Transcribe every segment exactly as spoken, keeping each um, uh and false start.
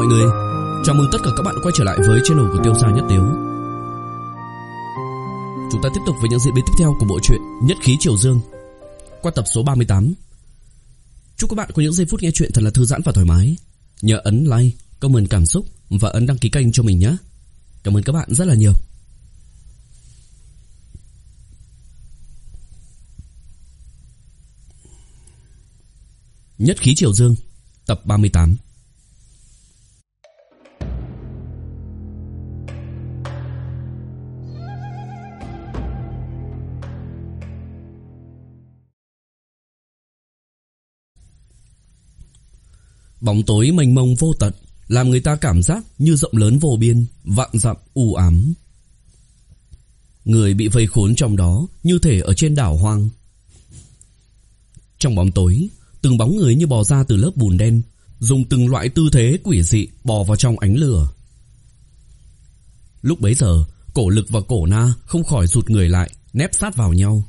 người, chào mừng tất cả các bạn quay trở lại với channel của Tiêu Sa Nhất Tiếu. Chúng ta tiếp tục với những diễn biến tiếp theo của bộ truyện Nhất Khí Triều Dương qua tập số ba mươi tám. Chúc các bạn có những giây phút nghe truyện thật là thư giãn và thoải mái. Nhớ ấn like, comment cảm xúc và ấn đăng ký kênh cho mình nhé. Cảm ơn các bạn rất là nhiều. Nhất Khí Triều Dương tập ba mươi tám. Bóng tối mênh mông vô tận, làm người ta cảm giác như rộng lớn vô biên, vạn dặm u ám. Người bị vây khốn trong đó như thể ở trên đảo hoang. Trong bóng tối, từng bóng người như bò ra từ lớp bùn đen, dùng từng loại tư thế quỷ dị bò vào trong ánh lửa. Lúc bấy giờ, Cổ Lực và Cổ Na không khỏi rụt người lại, nép sát vào nhau.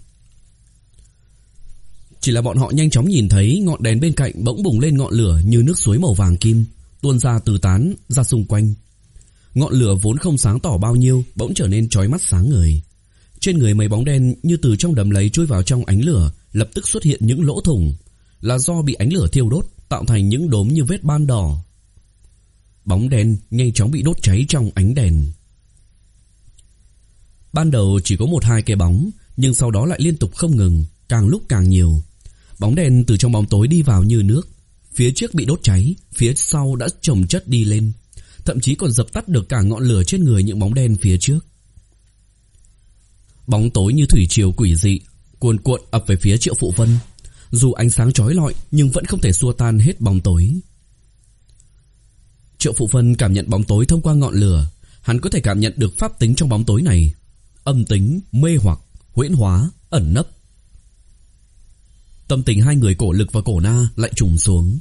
Chỉ là bọn họ nhanh chóng nhìn thấy ngọn đèn bên cạnh bỗng bùng lên ngọn lửa như nước suối màu vàng kim, tuôn ra từ tán ra xung quanh. Ngọn lửa vốn không sáng tỏ bao nhiêu bỗng trở nên chói mắt sáng ngời. Trên người mấy bóng đen như từ trong đầm lầy chui vào trong ánh lửa, lập tức xuất hiện những lỗ thủng, là do bị ánh lửa thiêu đốt tạo thành những đốm như vết ban đỏ. Bóng đen nhanh chóng bị đốt cháy trong ánh đèn. Ban đầu chỉ có một hai cái bóng, nhưng sau đó lại liên tục không ngừng, càng lúc càng nhiều. Bóng đen từ trong bóng tối đi vào như nước. Phía trước bị đốt cháy, phía sau đã chồng chất đi lên, thậm chí còn dập tắt được cả ngọn lửa trên người những bóng đen phía trước. Bóng tối như thủy triều quỷ dị cuồn cuộn ập về phía Triệu Phụ Vân. Dù ánh sáng chói lọi nhưng vẫn không thể xua tan hết bóng tối. Triệu Phụ Vân cảm nhận bóng tối thông qua ngọn lửa. Hắn có thể cảm nhận được pháp tính trong bóng tối này: âm tính, mê hoặc, huyễn hóa, ẩn nấp. Tâm tình hai người Cổ Lực và Cổ Na lại trùng xuống.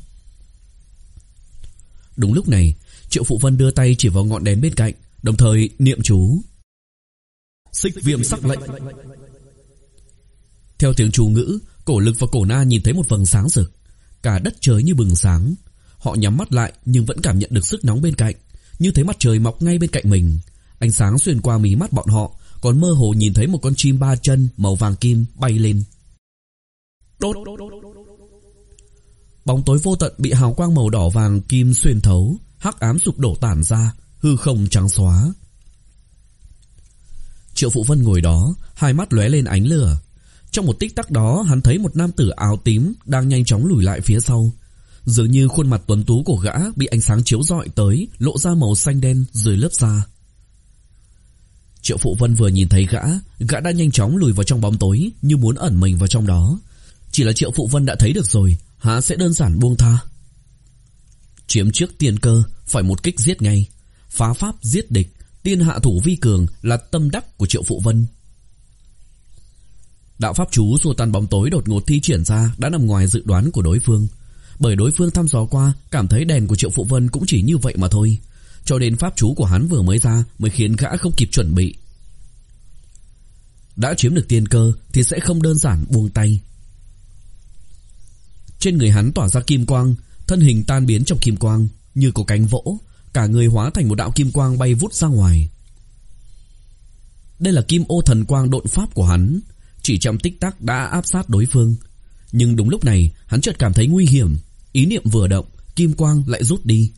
Đúng lúc này, Triệu Phụ Vân đưa tay chỉ vào ngọn đèn bên cạnh, đồng thời niệm chú: Xích viêm sắc lệnh. Theo tiếng chú ngữ, Cổ Lực và Cổ Na nhìn thấy một vầng sáng rực, cả đất trời như bừng sáng. Họ nhắm mắt lại nhưng vẫn cảm nhận được sức nóng bên cạnh, như thấy mặt trời mọc ngay bên cạnh mình. Ánh sáng xuyên qua mí mắt bọn họ, còn mơ hồ nhìn thấy một con chim ba chân màu vàng kim bay lên. Đốt. Bóng tối vô tận bị hào quang màu đỏ vàng kim xuyên thấu, hắc ám sụp đổ tản ra, hư không trắng xóa. Triệu Phụ Vân ngồi đó, hai mắt lóe lên ánh lửa. Trong một tích tắc đó, hắn thấy một nam tử áo tím đang nhanh chóng lùi lại phía sau. Dường như khuôn mặt tuấn tú của gã bị ánh sáng chiếu rọi tới, lộ ra màu xanh đen dưới lớp da. Triệu Phụ Vân vừa nhìn thấy gã, gã đã nhanh chóng lùi vào trong bóng tối, như muốn ẩn mình vào trong đó. Chỉ là Triệu Phụ Vân đã thấy được rồi, há sẽ đơn giản buông tha. Chiếm trước tiên cơ, phải một kích giết ngay. Phá pháp giết địch, tiên hạ thủ vi cường là tâm đắc của Triệu Phụ Vân. Đạo pháp chú xua tan bóng tối đột ngột thi triển ra đã nằm ngoài dự đoán của đối phương, bởi đối phương thăm dò qua cảm thấy đèn của Triệu Phụ Vân cũng chỉ như vậy mà thôi, cho đến pháp chú của hắn vừa mới ra mới khiến gã không kịp chuẩn bị. Đã chiếm được tiên cơ thì sẽ không đơn giản buông tay. Trên người hắn tỏa ra kim quang, thân hình tan biến trong kim quang, như có cánh vỗ, cả người hóa thành một đạo kim quang bay vút ra ngoài. Đây là Kim Ô Thần Quang độn pháp của hắn, chỉ trong tích tắc đã áp sát đối phương. Nhưng đúng lúc này, hắn chợt cảm thấy nguy hiểm, ý niệm vừa động, kim quang lại rút đi.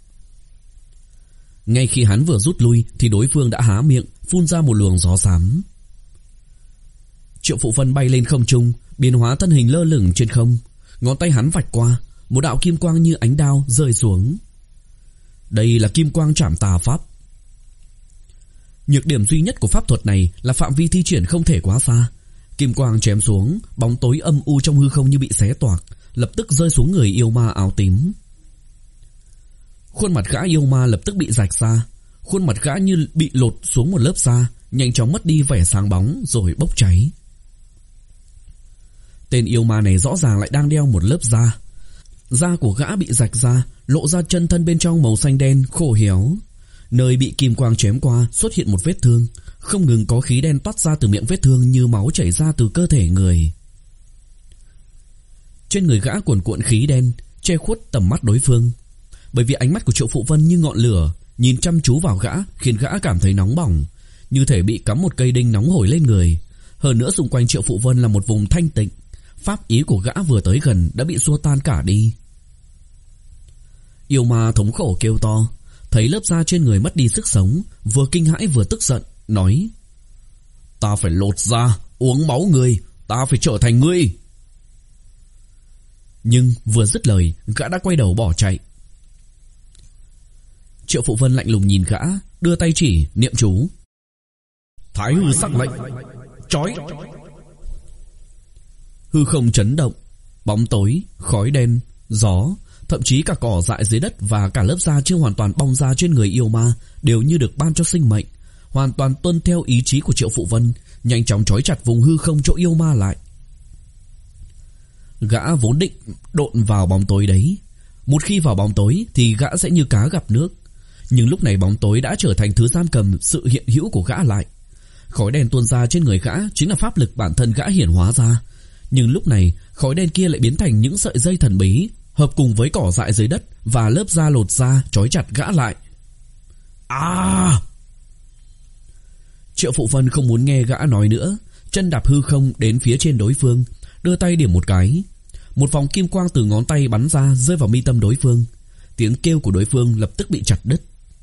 Ngay khi hắn vừa rút lui thì đối phương đã há miệng, phun ra một luồng gió xám. Triệu Phụ Vân bay lên không trung, biến hóa thân hình lơ lửng trên không. Ngón tay hắn vạch qua, một đạo kim quang như ánh đao rơi xuống. Đây là Kim Quang Trảm Tà Pháp. Nhược điểm duy nhất của pháp thuật này là phạm vi thi triển không thể quá xa. Kim quang chém xuống, bóng tối âm u trong hư không như bị xé toạc, lập tức rơi xuống người yêu ma áo tím. Khuôn mặt gã yêu ma lập tức bị rạch ra, khuôn mặt gã như bị lột xuống một lớp da, nhanh chóng mất đi vẻ sáng bóng rồi bốc cháy. Tên yêu ma này rõ ràng lại đang đeo một lớp da. Da của gã bị rạch ra, lộ ra chân thân bên trong màu xanh đen khô héo. Nơi bị kim quang chém qua xuất hiện một vết thương, không ngừng có khí đen toát ra từ miệng vết thương như máu chảy ra từ cơ thể người. Trên người gã cuồn cuộn khí đen che khuất tầm mắt đối phương. bởi vì ánh mắt của Triệu Phụ Vân như ngọn lửa, nhìn chăm chú vào gã khiến gã cảm thấy nóng bỏng, như thể bị cắm một cây đinh nóng hổi lên người. Hơn nữa xung quanh Triệu Phụ Vân là một vùng thanh tịnh, pháp ý của gã vừa tới gần đã bị xua tan cả đi. Yêu ma thống khổ kêu to, thấy lớp da trên người mất đi sức sống, vừa kinh hãi vừa tức giận, nói: Ta phải lột da, uống máu ngươi, ta phải trở thành ngươi. Nhưng vừa dứt lời, gã đã quay đầu bỏ chạy. Triệu Phụ Vân lạnh lùng nhìn gã, đưa tay chỉ, niệm chú: Thái hư sắc lệnh, chói. Hư không chấn động, bóng tối, khói đen, gió, thậm chí cả cỏ dại dưới đất và cả lớp da chưa hoàn toàn bong ra trên người yêu ma đều như được ban cho sinh mệnh, hoàn toàn tuân theo ý chí của Triệu Phụ Vân, nhanh chóng trói chặt vùng hư không chỗ yêu ma lại. Gã vốn định độn vào bóng tối đấy, một khi vào bóng tối thì gã sẽ như cá gặp nước, nhưng lúc này bóng tối đã trở thành thứ giam cầm sự hiện hữu của gã lại. Khói đen tuôn ra trên người gã chính là pháp lực bản thân gã hiển hóa ra, nhưng lúc này khói đen kia lại biến thành những sợi dây thần bí, hợp cùng với cỏ dại dưới đất và lớp da lột da trói chặt gã lại. À! Triệu Phụ Vân không muốn nghe gã nói nữa, chân đạp hư không đến phía trên đối phương, đưa tay điểm một cái. Một vòng kim quang từ ngón tay bắn ra rơi vào mi tâm đối phương. Tiếng kêu của đối phương lập tức bị chặt đứt.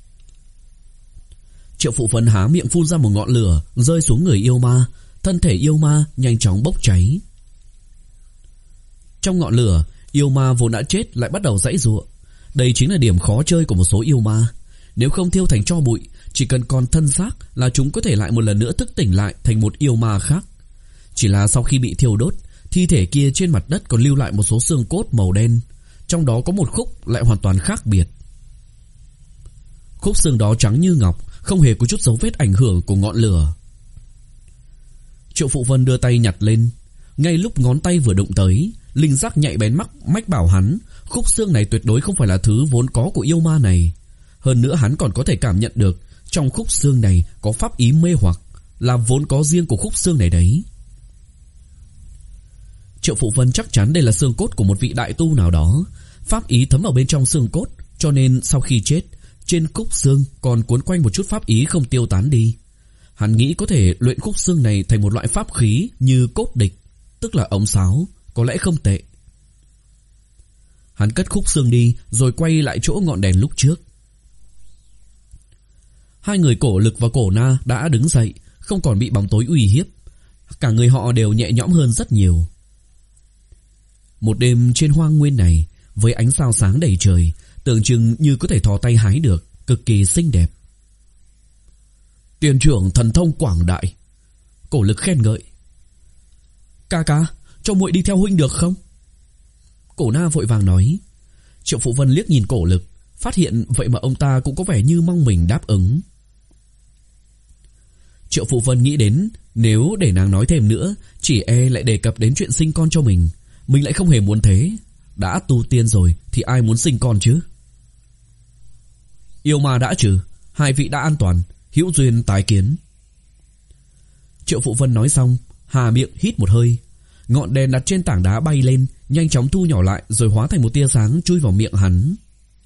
Triệu Phụ Vân há miệng phun ra một ngọn lửa rơi xuống người yêu ma, thân thể yêu ma nhanh chóng bốc cháy. Trong ngọn lửa, yêu ma vốn đã chết lại bắt đầu giãy giụa. Đây chính là điểm khó chơi của một số yêu ma. Nếu không thiêu thành tro bụi, chỉ cần còn thân xác là chúng có thể lại một lần nữa thức tỉnh lại thành một yêu ma khác. Chỉ là sau khi bị thiêu đốt, thi thể kia trên mặt đất còn lưu lại một số xương cốt màu đen, trong đó có một khúc lại hoàn toàn khác biệt. Khúc xương đó trắng như ngọc, không hề có chút dấu vết ảnh hưởng của ngọn lửa. Triệu Phụ Vân đưa tay nhặt lên. Ngay lúc ngón tay vừa đụng tới, linh giác nhạy bén mắc mách bảo hắn khúc xương này tuyệt đối không phải là thứ vốn có của yêu ma này. Hơn nữa hắn còn có thể cảm nhận được trong khúc xương này có pháp ý mê hoặc, là vốn có riêng của khúc xương này đấy. Triệu Phụ Vân chắc chắn đây là xương cốt của một vị đại tu nào đó, pháp ý thấm vào bên trong xương cốt, cho nên sau khi chết, trên khúc xương còn cuốn quanh một chút pháp ý không tiêu tán đi. Hắn nghĩ có thể luyện khúc xương này thành một loại pháp khí như cốt địch, tức là ống sáo, có lẽ không tệ. Hắn cất khúc xương đi rồi quay lại chỗ ngọn đèn lúc trước. Hai người Cổ Lực và Cổ Na đã đứng dậy, không còn bị bóng tối uy hiếp. Cả người họ đều nhẹ nhõm hơn rất nhiều. Một đêm trên hoang nguyên này, với ánh sao sáng đầy trời, tưởng chừng như có thể thò tay hái được, cực kỳ xinh đẹp. Tiền trưởng thần thông quảng đại. Cổ Lực khen ngợi. Ca ca, cho muội đi theo huynh được không? Cổ Na vội vàng nói. Triệu Phụ Vân liếc nhìn Cổ Lực, phát hiện vậy mà ông ta cũng có vẻ như mong mình đáp ứng. Triệu Phụ Vân nghĩ đến nếu để nàng nói thêm nữa, chỉ e lại đề cập đến chuyện sinh con cho mình. Mình lại không hề muốn thế. Đã tu tiên rồi thì ai muốn sinh con chứ? Yêu ma đã trừ, hai vị đã an toàn, hữu duyên tái kiến. Triệu Phụ Vân nói xong, hà miệng hít một hơi. Ngọn đèn đặt trên tảng đá bay lên, nhanh chóng thu nhỏ lại rồi hóa thành một tia sáng chui vào miệng hắn.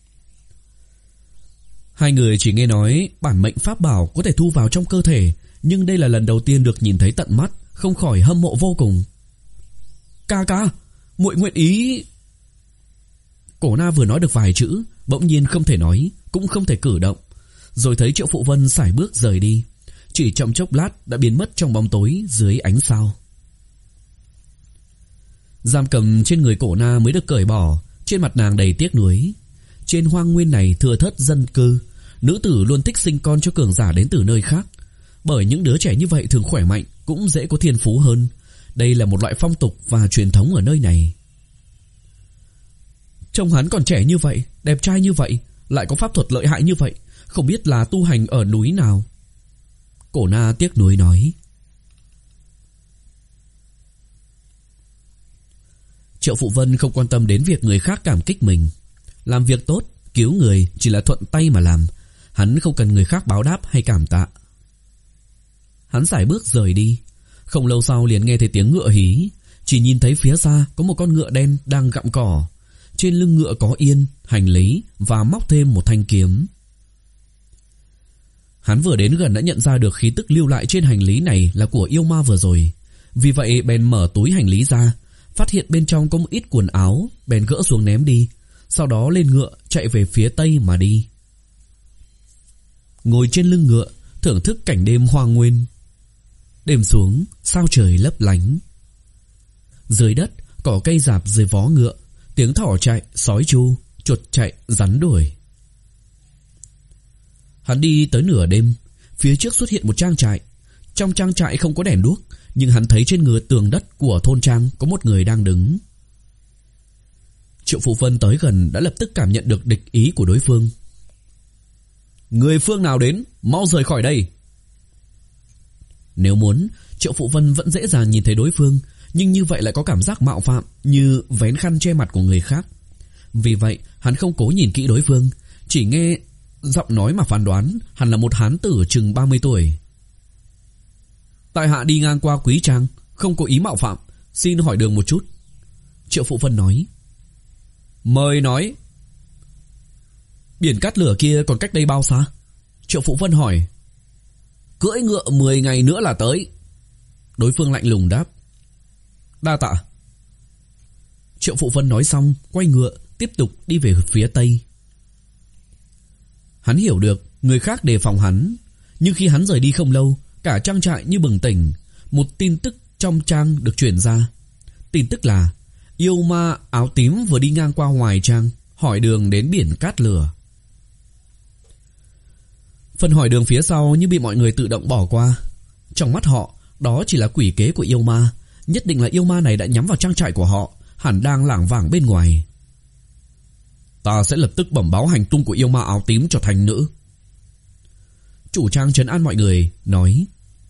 Hai người chỉ nghe nói bản mệnh pháp bảo có thể thu vào trong cơ thể, nhưng đây là lần đầu tiên được nhìn thấy tận mắt, không khỏi hâm mộ vô cùng. Ca ca, muội nguyện ý. Cổ Na vừa nói được vài chữ, bỗng nhiên không thể nói, cũng không thể cử động, rồi thấy Triệu Phụ Vân sải bước rời đi, chỉ trong chốc lát đã biến mất trong bóng tối dưới ánh sao. Giam cầm trên người Cổ Na mới được cởi bỏ, trên mặt nàng đầy tiếc nuối. Trên hoang nguyên này thưa thớt dân cư, nữ tử luôn thích sinh con cho cường giả đến từ nơi khác, bởi những đứa trẻ như vậy thường khỏe mạnh, cũng dễ có thiên phú hơn. Đây là một loại phong tục và truyền thống ở nơi này. Trông hắn còn trẻ như vậy, đẹp trai như vậy, lại có pháp thuật lợi hại như vậy, không biết là tu hành ở núi nào. Cổ Na tiếc nuối nói. Triệu Phụ Vân không quan tâm đến việc người khác cảm kích mình. Làm việc tốt, cứu người chỉ là thuận tay mà làm, hắn không cần người khác báo đáp hay cảm tạ. Hắn sải bước rời đi. Không lâu sau liền nghe thấy tiếng ngựa hí, chỉ nhìn thấy phía xa có một con ngựa đen đang gặm cỏ. Trên lưng ngựa có yên, hành lý và móc thêm một thanh kiếm. Hắn vừa đến gần đã nhận ra được khí tức lưu lại trên hành lý này là của yêu ma vừa rồi. Vì vậy bèn mở túi hành lý ra, phát hiện bên trong có một ít quần áo, bèn gỡ xuống ném đi. Sau đó lên ngựa chạy về phía tây mà đi. Ngồi trên lưng ngựa thưởng thức cảnh đêm hoang nguyên. Đêm xuống, sao trời lấp lánh. Dưới đất cỏ cây rạp dưới vó ngựa, tiếng thỏ chạy, sói tru, chuột chạy, rắn đuổi. Hắn đi tới nửa đêm, phía trước xuất hiện một trang trại. Trong trang trại không có đèn đuốc, nhưng hắn thấy trên ngựa tường đất của thôn trang có một người đang đứng. Triệu Phụ Vân tới gần đã lập tức cảm nhận được địch ý của đối phương. Người phương nào đến, mau rời khỏi đây. Nếu muốn, Triệu Phụ Vân vẫn dễ dàng nhìn thấy đối phương, nhưng như vậy lại có cảm giác mạo phạm, như vén khăn che mặt của người khác. Vì vậy hắn không cố nhìn kỹ đối phương, chỉ nghe giọng nói mà phán đoán hắn là một hán tử chừng ba mươi tuổi. Tại hạ đi ngang qua Quý Trang, không có ý mạo phạm, xin hỏi đường một chút. Triệu Phụ Vân nói. Mời nói. Biển Cát Lửa kia còn cách đây bao xa? Triệu Phụ Vân hỏi. Cưỡi ngựa mười ngày nữa là tới. Đối phương lạnh lùng đáp. Đa tạ. Triệu Phụ Vân nói xong, quay ngựa tiếp tục đi về phía tây. Hắn hiểu được người khác đề phòng hắn, nhưng khi hắn rời đi không lâu, cả trang trại như bừng tỉnh. Một tin tức trong trang được truyền ra. Tin tức là yêu ma áo tím vừa đi ngang qua ngoài trang, hỏi đường đến biển Cát Lửa. Phần hỏi đường phía sau như bị mọi người tự động bỏ qua. Trong mắt họ, đó chỉ là quỷ kế của yêu ma. Nhất định là yêu ma này đã nhắm vào trang trại của họ, hẳn đang lảng vảng bên ngoài. Ta sẽ lập tức bẩm báo hành tung của yêu ma áo tím cho thành nữ. Chủ trang trấn an mọi người, nói.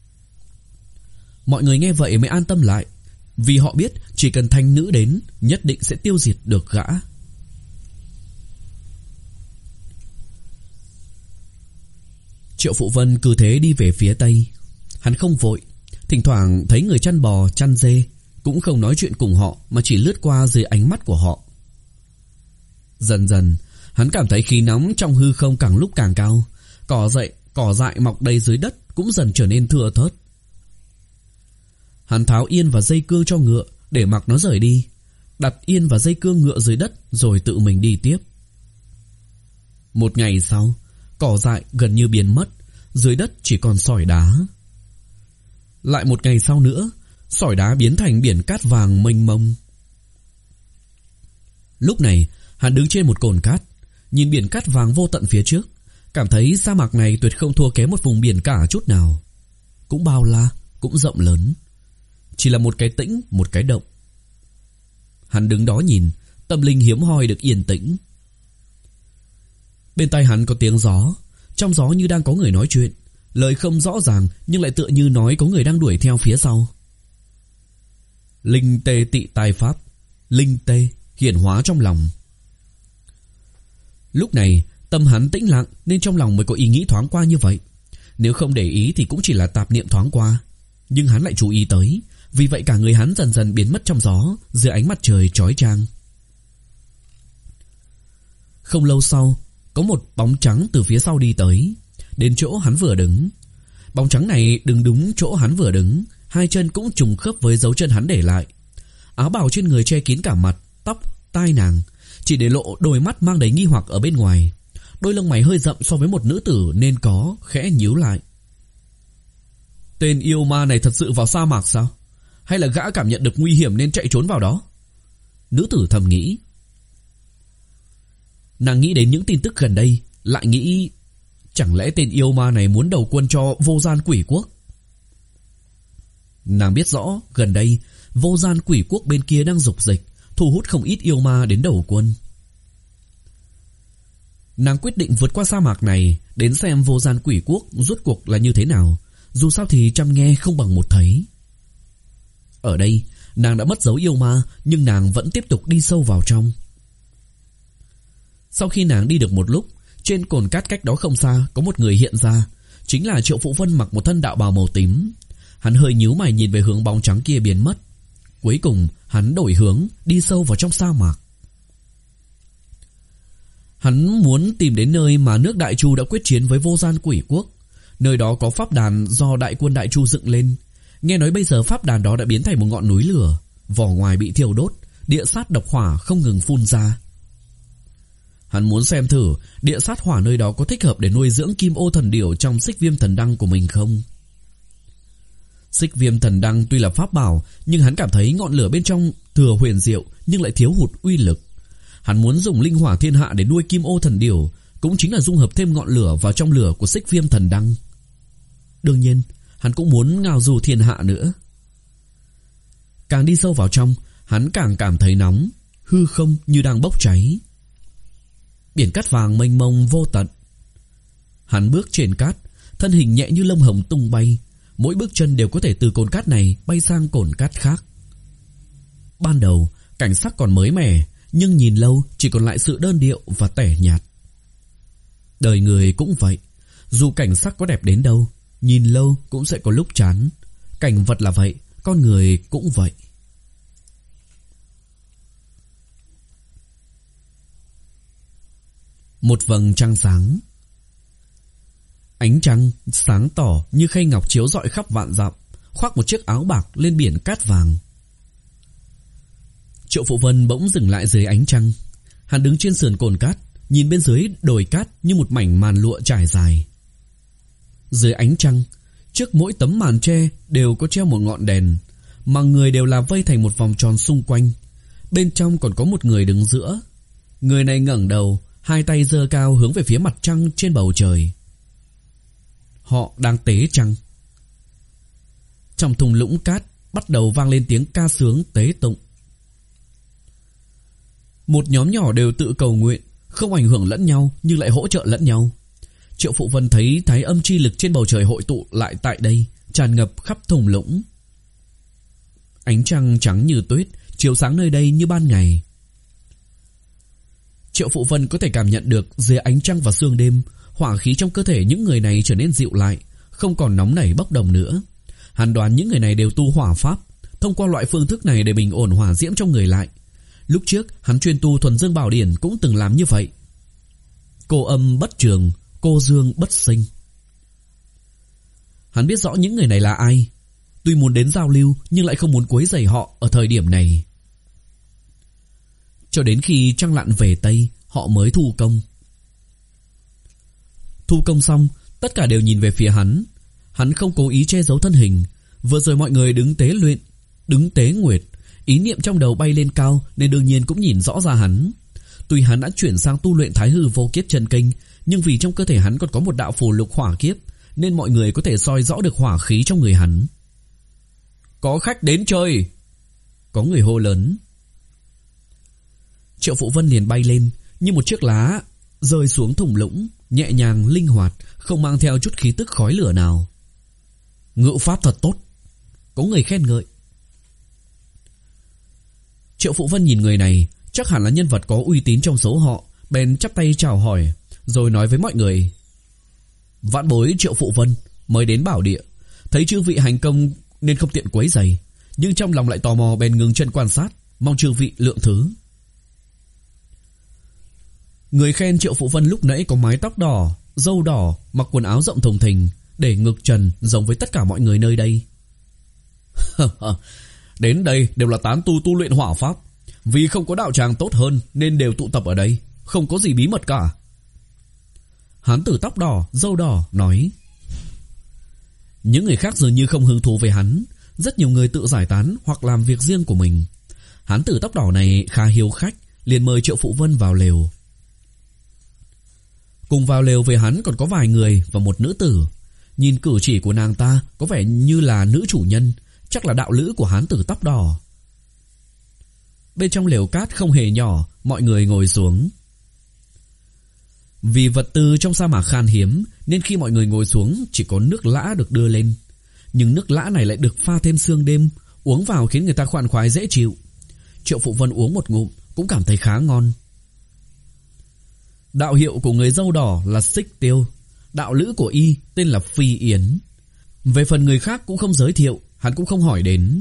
Mọi người nghe vậy mới an tâm lại, vì họ biết chỉ cần thanh nữ đến, nhất định sẽ tiêu diệt được gã. Triệu Phụ Vân cứ thế đi về phía tây. Hắn không vội, thỉnh thoảng thấy người chăn bò, chăn dê, cũng không nói chuyện cùng họ mà chỉ lướt qua dưới ánh mắt của họ. Dần dần, hắn cảm thấy khí nóng trong hư không càng lúc càng cao. Cỏ dại, cỏ dại mọc đầy dưới đất cũng dần trở nên thưa thớt. Hắn tháo yên và dây cương cho ngựa để mặc nó rời đi, đặt yên và dây cương ngựa dưới đất rồi tự mình đi tiếp. Một ngày sau, cỏ dại gần như biến mất, dưới đất chỉ còn sỏi đá. Lại một ngày sau nữa, sỏi đá biến thành biển cát vàng mênh mông. Lúc này, hắn đứng trên một cồn cát, nhìn biển cát vàng vô tận phía trước, cảm thấy sa mạc này tuyệt không thua kém một vùng biển cả chút nào. Cũng bao la, cũng rộng lớn, chỉ là một cái tĩnh, một cái động. Hắn đứng đó nhìn, tâm linh hiếm hoi được yên tĩnh. Bên tai hắn có tiếng gió, trong gió như đang có người nói chuyện, lời không rõ ràng nhưng lại tựa như nói có người đang đuổi theo phía sau. Linh tê tị tai pháp, linh tê hiển hóa trong lòng. Lúc này tâm hắn tĩnh lặng nên trong lòng mới có ý nghĩ thoáng qua như vậy. Nếu không để ý thì cũng chỉ là tạp niệm thoáng qua, nhưng hắn lại chú ý tới. Vì vậy cả người hắn dần dần biến mất trong gió, dưới ánh mặt trời chói chang. Không lâu sau, có một bóng trắng từ phía sau đi tới, đến chỗ hắn vừa đứng. Bóng trắng này đứng đúng chỗ hắn vừa đứng, hai chân cũng trùng khớp với dấu chân hắn để lại. Áo bào trên người che kín cả mặt, tóc, tai nàng, chỉ để lộ đôi mắt mang đầy nghi hoặc ở bên ngoài. Đôi lông mày hơi rậm so với một nữ tử nên có, khẽ nhíu lại. Tên yêu ma này thật sự vào sa mạc sao? Hay là gã cảm nhận được nguy hiểm nên chạy trốn vào đó? Nữ tử thầm nghĩ. Nàng nghĩ đến những tin tức gần đây, lại nghĩ chẳng lẽ tên yêu ma này muốn đầu quân cho Vô Gian Quỷ Quốc? Nàng biết rõ gần đây Vô Gian Quỷ Quốc bên kia đang dục dịch, thu hút không ít yêu ma đến đầu quân. Nàng quyết định vượt qua sa mạc này đến xem Vô Gian Quỷ Quốc rốt cuộc là như thế nào. Dù sao thì trăm nghe không bằng một thấy. Ở đây nàng đã mất dấu yêu ma, nhưng nàng vẫn tiếp tục đi sâu vào trong. Sau khi nàng đi được một lúc, trên cồn cát cách đó không xa có một người hiện ra. Chính là Triệu Phụ Vân mặc một thân đạo bào màu tím. Hắn hơi nhíu mày nhìn về hướng bóng trắng kia biến mất. Cuối cùng hắn đổi hướng, đi sâu vào trong sa mạc. Hắn muốn tìm đến nơi mà nước Đại Chu đã quyết chiến với Vô Gian Quỷ Quốc. Nơi đó có pháp đàn do đại quân Đại Chu dựng lên. Nghe nói bây giờ pháp đàn đó đã biến thành một ngọn núi lửa, vỏ ngoài bị thiêu đốt, địa sát độc hỏa không ngừng phun ra. Hắn muốn xem thử địa sát hỏa nơi đó có thích hợp để nuôi dưỡng kim ô thần điểu trong xích viêm thần đăng của mình không. Xích viêm thần đăng tuy là pháp bảo, nhưng hắn cảm thấy ngọn lửa bên trong thừa huyền diệu nhưng lại thiếu hụt uy lực. Hắn muốn dùng linh hỏa thiên hạ để nuôi kim ô thần điểu, cũng chính là dung hợp thêm ngọn lửa vào trong lửa của xích viêm thần đăng. Đương nhiên, hắn cũng muốn ngao du thiên hạ nữa. Càng đi sâu vào trong, hắn càng cảm thấy nóng, hư không như đang bốc cháy. Biển cát vàng mênh mông vô tận. Hắn bước trên cát, thân hình nhẹ như lông hồng tung bay, mỗi bước chân đều có thể từ cồn cát này bay sang cồn cát khác. Ban đầu, cảnh sắc còn mới mẻ, nhưng nhìn lâu chỉ còn lại sự đơn điệu và tẻ nhạt. Đời người cũng vậy, dù cảnh sắc có đẹp đến đâu, nhìn lâu cũng sẽ có lúc chán. Cảnh vật là vậy, con người cũng vậy. Một vầng trăng sáng. Ánh trăng sáng tỏ như khay ngọc chiếu rọi khắp vạn dặm, khoác một chiếc áo bạc lên biển cát vàng. Triệu Phụ Vân bỗng dừng lại dưới ánh trăng. Hắn đứng trên sườn cồn cát, nhìn bên dưới đồi cát như một mảnh màn lụa trải dài. Dưới ánh trăng, trước mỗi tấm màn tre đều có treo một ngọn đèn, mà người đều là vây thành một vòng tròn xung quanh. Bên trong còn có một người đứng giữa. Người này ngẩng đầu, hai tay giơ cao hướng về phía mặt trăng trên bầu trời. Họ đang tế trăng. Trong thung lũng cát bắt đầu vang lên tiếng ca sướng tế tụng. Một nhóm nhỏ đều tự cầu nguyện, không ảnh hưởng lẫn nhau nhưng lại hỗ trợ lẫn nhau. Triệu Phụ Vân thấy thái âm chi lực trên bầu trời hội tụ lại tại đây, tràn ngập khắp thung lũng. Ánh trăng trắng như tuyết chiếu sáng nơi đây như ban ngày. Triệu Phụ Vân có thể cảm nhận được dưới ánh trăng và sương đêm, hỏa khí trong cơ thể những người này trở nên dịu lại, không còn nóng nảy bốc đồng nữa. Hắn đoán những người này đều tu hỏa pháp, thông qua loại phương thức này để bình ổn hỏa diễm trong người lại. Lúc trước hắn chuyên tu thuần dương bảo điển cũng từng làm như vậy. Cô âm bất trường, cô dương bất sinh. Hắn biết rõ những người này là ai, tuy muốn đến giao lưu nhưng lại không muốn quấy rầy họ ở thời điểm này. Cho đến khi trăng lặn về Tây, họ mới thu công. Thu công xong, tất cả đều nhìn về phía hắn. Hắn không cố ý che giấu thân hình. Vừa rồi mọi người đứng tế luyện, đứng tế nguyệt, ý niệm trong đầu bay lên cao nên đương nhiên cũng nhìn rõ ra hắn. Tuy hắn đã chuyển sang tu luyện Thái Hư Vô Kiếp Chân Kinh, nhưng vì trong cơ thể hắn còn có một đạo phù lục hỏa kiếp, nên mọi người có thể soi rõ được hỏa khí trong người hắn. Có khách đến chơi. Có người hô lớn. Triệu Phụ Vân liền bay lên như một chiếc lá rơi xuống thung lũng, nhẹ nhàng linh hoạt, không mang theo chút khí tức khói lửa nào. Ngự pháp thật tốt. Có người khen ngợi. Triệu Phụ Vân nhìn người này, chắc hẳn là nhân vật có uy tín trong số họ, bèn chắp tay chào hỏi, rồi nói với mọi người. Vạn bối Triệu Phụ Vân mới đến Bảo Địa, thấy chư vị hành công nên không tiện quấy rầy, nhưng trong lòng lại tò mò bèn ngừng chân quan sát, mong chư vị lượng thứ. Người khen Triệu Phụ Vân lúc nãy có mái tóc đỏ, râu đỏ, mặc quần áo rộng thùng thình, để ngực trần giống với tất cả mọi người nơi đây. Đến đây đều là tán tu tu luyện hỏa pháp, vì không có đạo tràng tốt hơn nên đều tụ tập ở đây, không có gì bí mật cả. Hán tử tóc đỏ, râu đỏ nói. Những người khác dường như không hứng thú với hắn, rất nhiều người tự giải tán hoặc làm việc riêng của mình. Hán tử tóc đỏ này khá hiếu khách, liền mời Triệu Phụ Vân vào lều. Cùng vào lều với hắn còn có vài người và một nữ tử. Nhìn cử chỉ của nàng ta có vẻ như là nữ chủ nhân, chắc là đạo lữ của hán tử tóc đỏ. Bên trong lều cát không hề nhỏ, mọi người ngồi xuống. Vì vật tư trong sa mạc khan hiếm nên khi mọi người ngồi xuống chỉ có nước lã được đưa lên. Nhưng nước lã này lại được pha thêm sương đêm, uống vào khiến người ta khoan khoái dễ chịu. Triệu Phụ Vân uống một ngụm cũng cảm thấy khá ngon. Đạo hiệu của người dâu đỏ là Xích Tiêu, đạo lữ của y tên là Phi Yến. Về phần người khác cũng không giới thiệu, hắn cũng không hỏi đến.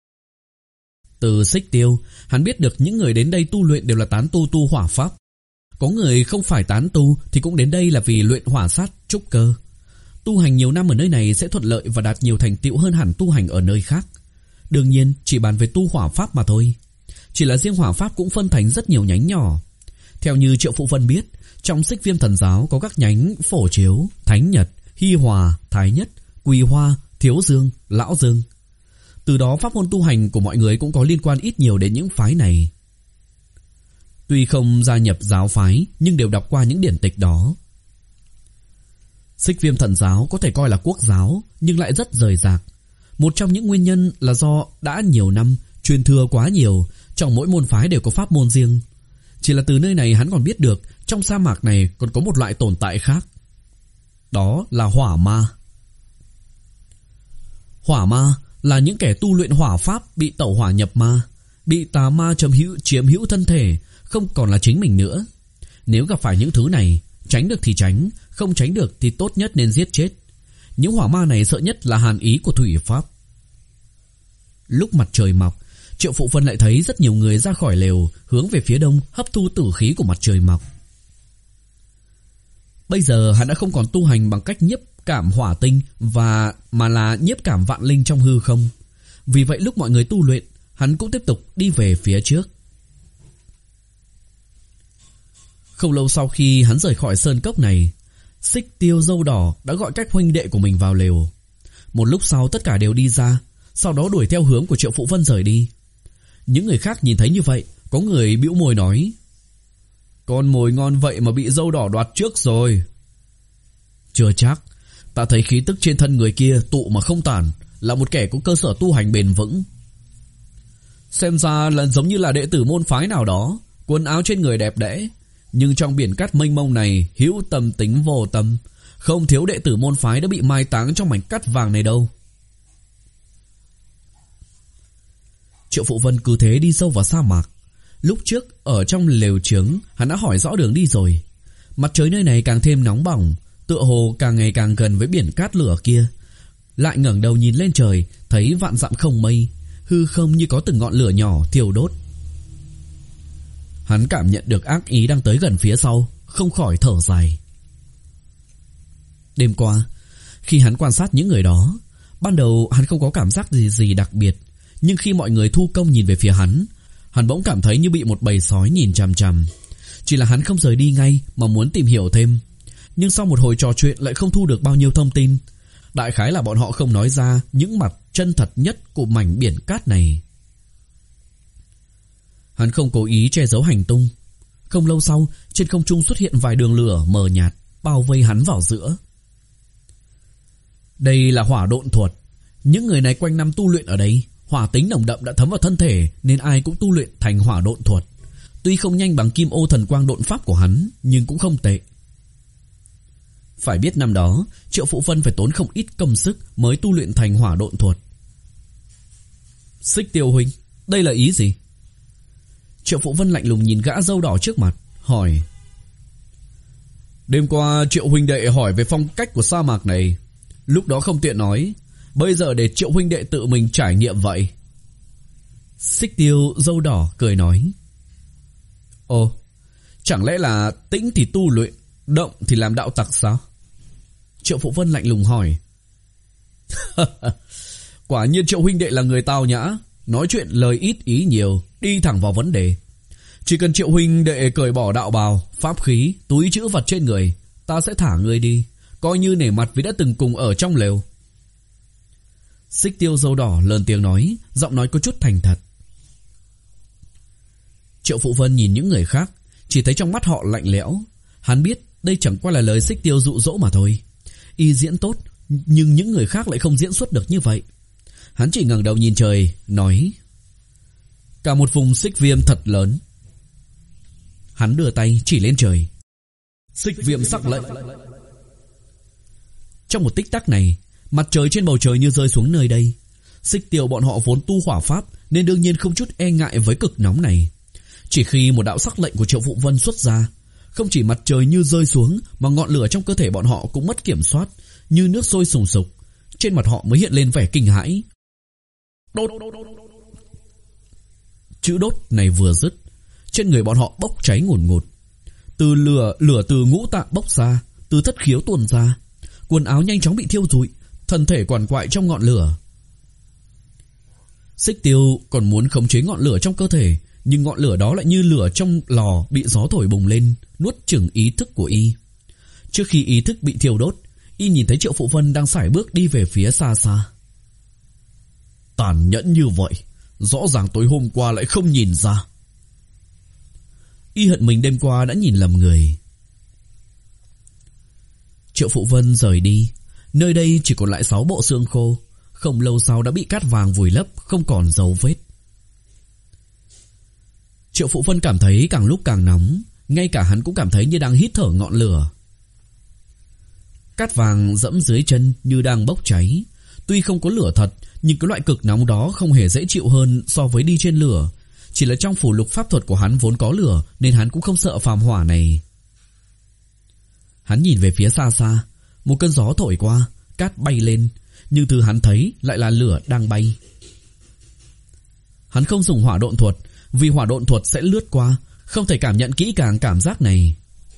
Từ Xích Tiêu, hắn biết được những người đến đây tu luyện đều là tán tu tu hỏa pháp. Có người không phải tán tu thì cũng đến đây là vì luyện hỏa sát trúc cơ. Tu hành nhiều năm ở nơi này sẽ thuận lợi và đạt nhiều thành tựu hơn hẳn tu hành ở nơi khác. Đương nhiên chỉ bàn về tu hỏa pháp mà thôi. Chỉ là riêng hỏa pháp cũng phân thành rất nhiều nhánh nhỏ. Theo như Triệu Phụ Vân biết, trong Xích Viêm Thần Giáo có các nhánh Phổ Chiếu, Thánh Nhật, Hy Hòa, Thái Nhất, Quỳ Hoa, Thiếu Dương, Lão Dương. Từ đó pháp môn tu hành của mọi người cũng có liên quan ít nhiều đến những phái này. Tuy không gia nhập giáo phái nhưng đều đọc qua những điển tịch đó. Xích Viêm Thần Giáo có thể coi là quốc giáo nhưng lại rất rời rạc. Một trong những nguyên nhân là do đã nhiều năm truyền thừa quá nhiều, trong mỗi môn phái đều có pháp môn riêng. Chỉ là từ nơi này hắn còn biết được trong sa mạc này còn có một loại tồn tại khác. Đó là hỏa ma. Hỏa ma là những kẻ tu luyện hỏa pháp bị tẩu hỏa nhập ma, bị tà ma chiếm hữu chiếm hữu thân thể, không còn là chính mình nữa. Nếu gặp phải những thứ này, tránh được thì tránh, không tránh được thì tốt nhất nên giết chết. Những hỏa ma này sợ nhất là hàn ý của thủy pháp. Lúc mặt trời mọc, Triệu Phụ Vân lại thấy rất nhiều người ra khỏi lều, hướng về phía đông hấp thu tử khí của mặt trời mọc. Bây giờ hắn đã không còn tu hành bằng cách nhiếp cảm hỏa tinh và mà là nhiếp cảm vạn linh trong hư không. Vì vậy lúc mọi người tu luyện, hắn cũng tiếp tục đi về phía trước. Không lâu sau khi hắn rời khỏi sơn cốc này, Xích Tiêu Dâu Đỏ đã gọi các huynh đệ của mình vào lều. Một lúc sau tất cả đều đi ra, sau đó đuổi theo hướng của Triệu Phụ Vân rời đi. Những người khác nhìn thấy như vậy, có người bĩu môi nói: con mồi ngon vậy mà bị Dâu Đỏ đoạt trước rồi. Chưa chắc, ta thấy khí tức trên thân người kia tụ mà không tản, là một kẻ có cơ sở tu hành bền vững. Xem ra là giống như là đệ tử môn phái nào đó, quần áo trên người đẹp đẽ, nhưng trong biển cát mênh mông này hữu tâm tính vô tâm, không thiếu đệ tử môn phái đã bị mai táng trong mảnh cát vàng này đâu. Triệu Phụ Vân cứ thế đi sâu vào sa mạc. Lúc trước ở trong lều trướng hắn đã hỏi rõ đường đi rồi. Mặt trời nơi này càng thêm nóng bỏng, tựa hồ càng ngày càng gần với biển cát lửa kia. Lại ngẩng đầu nhìn lên trời, thấy vạn dặm không mây, hư không như có từng ngọn lửa nhỏ thiêu đốt. Hắn cảm nhận được ác ý đang tới gần phía sau, không khỏi thở dài. Đêm qua, khi hắn quan sát những người đó, ban đầu hắn không có cảm giác gì gì đặc biệt, nhưng khi mọi người thu công nhìn về phía hắn, hắn bỗng cảm thấy như bị một bầy sói nhìn chằm chằm. Chỉ là hắn không rời đi ngay mà muốn tìm hiểu thêm. Nhưng sau một hồi trò chuyện lại không thu được bao nhiêu thông tin. Đại khái là bọn họ không nói ra những mặt chân thật nhất của mảnh biển cát này. Hắn không cố ý che giấu hành tung. Không lâu sau, trên không trung xuất hiện vài đường lửa mờ nhạt bao vây hắn vào giữa. Đây là hỏa độn thuật. Những người này quanh năm tu luyện ở đây, hỏa tính nồng đậm đã thấm vào thân thể nên ai cũng tu luyện thành hỏa độn thuật. Tuy không nhanh bằng Kim Ô Thần Quang độn pháp của hắn, nhưng cũng không tệ. Phải biết năm đó, Triệu Phụ Vân phải tốn không ít công sức mới tu luyện thành hỏa độn thuật. Xích Tiêu huynh, đây là ý gì? Triệu Phụ Vân lạnh lùng nhìn gã râu đỏ trước mặt, hỏi. Đêm qua Triệu huynh đệ hỏi về phong cách của sa mạc này, lúc đó không tiện nói, bây giờ để Triệu huynh đệ tự mình trải nghiệm vậy. Xích Tiêu râu đỏ cười nói. Ồ, chẳng lẽ là tĩnh thì tu luyện, động thì làm đạo tặc sao? Triệu Phụ Vân lạnh lùng hỏi. Quả nhiên Triệu huynh đệ là người tao nhã, nói chuyện lời ít ý nhiều, đi thẳng vào vấn đề. Chỉ cần Triệu huynh đệ cởi bỏ đạo bào, pháp khí, túi trữ vật trên người, ta sẽ thả ngươi đi, coi như nể mặt vì đã từng cùng ở trong lều. Xích Tiêu râu đỏ lớn tiếng nói, giọng nói có chút thành thật. Triệu Phụ Vân nhìn những người khác, chỉ thấy trong mắt họ lạnh lẽo. Hắn biết đây chẳng qua là lời Xích Tiêu dụ dỗ mà thôi. Y diễn tốt, nhưng những người khác lại không diễn xuất được như vậy. Hắn chỉ ngẩng đầu nhìn trời, nói. Cả một vùng xích viêm thật lớn. Hắn đưa tay chỉ lên trời. Xích viêm sắc lệnh. Trong một tích tắc này, mặt trời trên bầu trời như rơi xuống nơi đây. Xích Tiêu bọn họ vốn tu hỏa pháp nên đương nhiên không chút e ngại với cực nóng này. Chỉ khi một đạo sắc lệnh của Triệu Phụ Vân xuất ra, không chỉ mặt trời như rơi xuống mà ngọn lửa trong cơ thể bọn họ cũng mất kiểm soát, như nước sôi sùng sục. Trên mặt họ mới hiện lên vẻ kinh hãi. Đốt. Chữ đốt này vừa dứt, trên người bọn họ bốc cháy ngùn ngụt. Từ lửa lửa từ ngũ tạng bốc ra, từ thất khiếu tuôn ra, quần áo nhanh chóng bị thiêu rụi, thân thể quằn quại trong ngọn lửa. Xích Tiêu còn muốn khống chế ngọn lửa trong cơ thể, nhưng ngọn lửa đó lại như lửa trong lò bị gió thổi bùng lên, nuốt chửng ý thức của y. Trước khi ý thức bị thiêu đốt, y nhìn thấy Triệu Phụ Vân đang sải bước đi về phía xa xa. Tàn nhẫn như vậy, rõ ràng tối hôm qua lại không nhìn ra. Y hận mình đêm qua đã nhìn lầm người. Triệu Phụ Vân rời đi, nơi đây chỉ còn lại sáu bộ xương khô, không lâu sau đã bị cát vàng vùi lấp, không còn dấu vết. Triệu Phụ Vân cảm thấy càng lúc càng nóng, ngay cả hắn cũng cảm thấy như đang hít thở ngọn lửa. Cát vàng dẫm dưới chân như đang bốc cháy. Tuy không có lửa thật, nhưng cái loại cực nóng đó không hề dễ chịu hơn so với đi trên lửa. Chỉ là trong phù lục pháp thuật của hắn vốn có lửa, nên hắn cũng không sợ phàm hỏa này. Hắn nhìn về phía xa xa, một cơn gió thổi qua, cát bay lên, nhưng thứ hắn thấy lại là lửa đang bay. Hắn không dùng hỏa độn thuật, vì hỏa độn thuật sẽ lướt qua, không thể cảm nhận kỹ càng cảm giác này.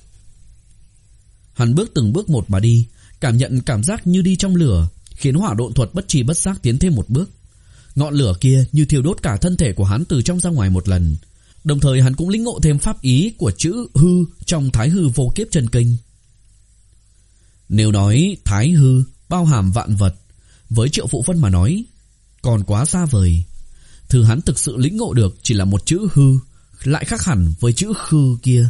Hắn bước từng bước một mà đi, cảm nhận cảm giác như đi trong lửa, khiến hỏa độn thuật bất tri bất giác tiến thêm một bước. Ngọn lửa kia như thiêu đốt cả thân thể của hắn từ trong ra ngoài một lần. Đồng thời hắn cũng lĩnh ngộ thêm pháp ý của chữ hư trong Thái Hư Vô Kiếp Chân Kinh. Nếu nói Thái Hư bao hàm vạn vật, với Triệu Phụ Vân mà nói còn quá xa vời. Thứ hắn thực sự lĩnh ngộ được chỉ là một chữ hư, lại khác hẳn với chữ khư kia.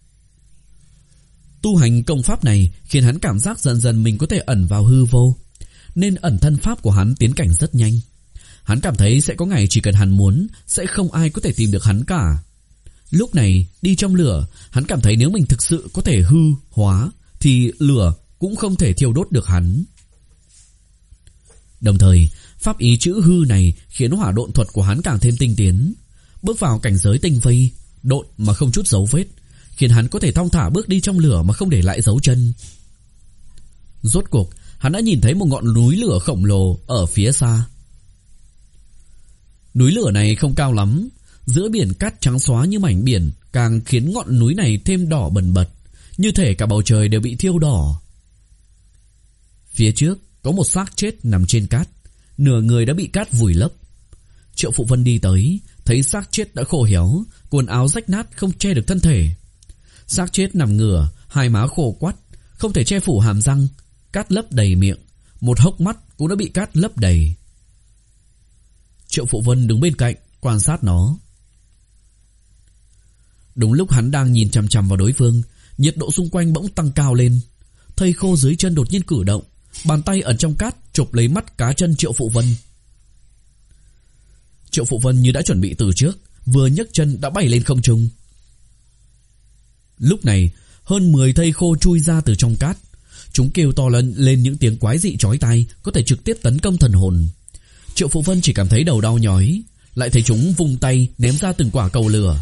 Tu hành công pháp này khiến hắn cảm giác dần dần mình có thể ẩn vào hư vô, nên ẩn thân pháp của hắn tiến cảnh rất nhanh. Hắn cảm thấy sẽ có ngày chỉ cần hắn muốn, sẽ không ai có thể tìm được hắn cả. Lúc này đi trong lửa, hắn cảm thấy nếu mình thực sự có thể hư hóa thì lửa cũng không thể thiêu đốt được hắn. Đồng thời pháp ý chữ hư này khiến hỏa độn thuật của hắn càng thêm tinh tiến. Bước vào cảnh giới tinh vây, độn mà không chút dấu vết, khiến hắn có thể thong thả bước đi trong lửa mà không để lại dấu chân. Rốt cuộc hắn đã nhìn thấy một ngọn núi lửa khổng lồ ở phía xa. Núi lửa này không cao lắm, giữa biển cát trắng xóa như mảnh biển, càng khiến ngọn núi này thêm đỏ bần bật, như thể cả bầu trời đều bị thiêu đỏ. Phía trước có một xác chết nằm trên cát, nửa người đã bị cát vùi lấp. Triệu Phụ Vân đi tới, thấy xác chết đã khô héo, quần áo rách nát không che được thân thể. Xác chết nằm ngửa, hai má khô quắt, không thể che phủ hàm răng, cát lấp đầy miệng, một hốc mắt cũng đã bị cát lấp đầy. Triệu Phụ Vân đứng bên cạnh quan sát nó. Đúng lúc hắn đang nhìn chằm chằm vào đối phương, nhiệt độ xung quanh bỗng tăng cao lên. Thây khô dưới chân đột nhiên cử động, bàn tay ẩn trong cát chộp lấy mắt cá chân Triệu Phụ Vân. Triệu Phụ Vân như đã chuẩn bị từ trước, vừa nhấc chân đã bay lên không trung. Lúc này hơn mười thây khô chui ra từ trong cát. Chúng kêu to lên, lên những tiếng quái dị chói tai, có thể trực tiếp tấn công thần hồn. Triệu Phụ Vân chỉ cảm thấy đầu đau nhói, lại thấy chúng vung tay ném ra từng quả cầu lửa.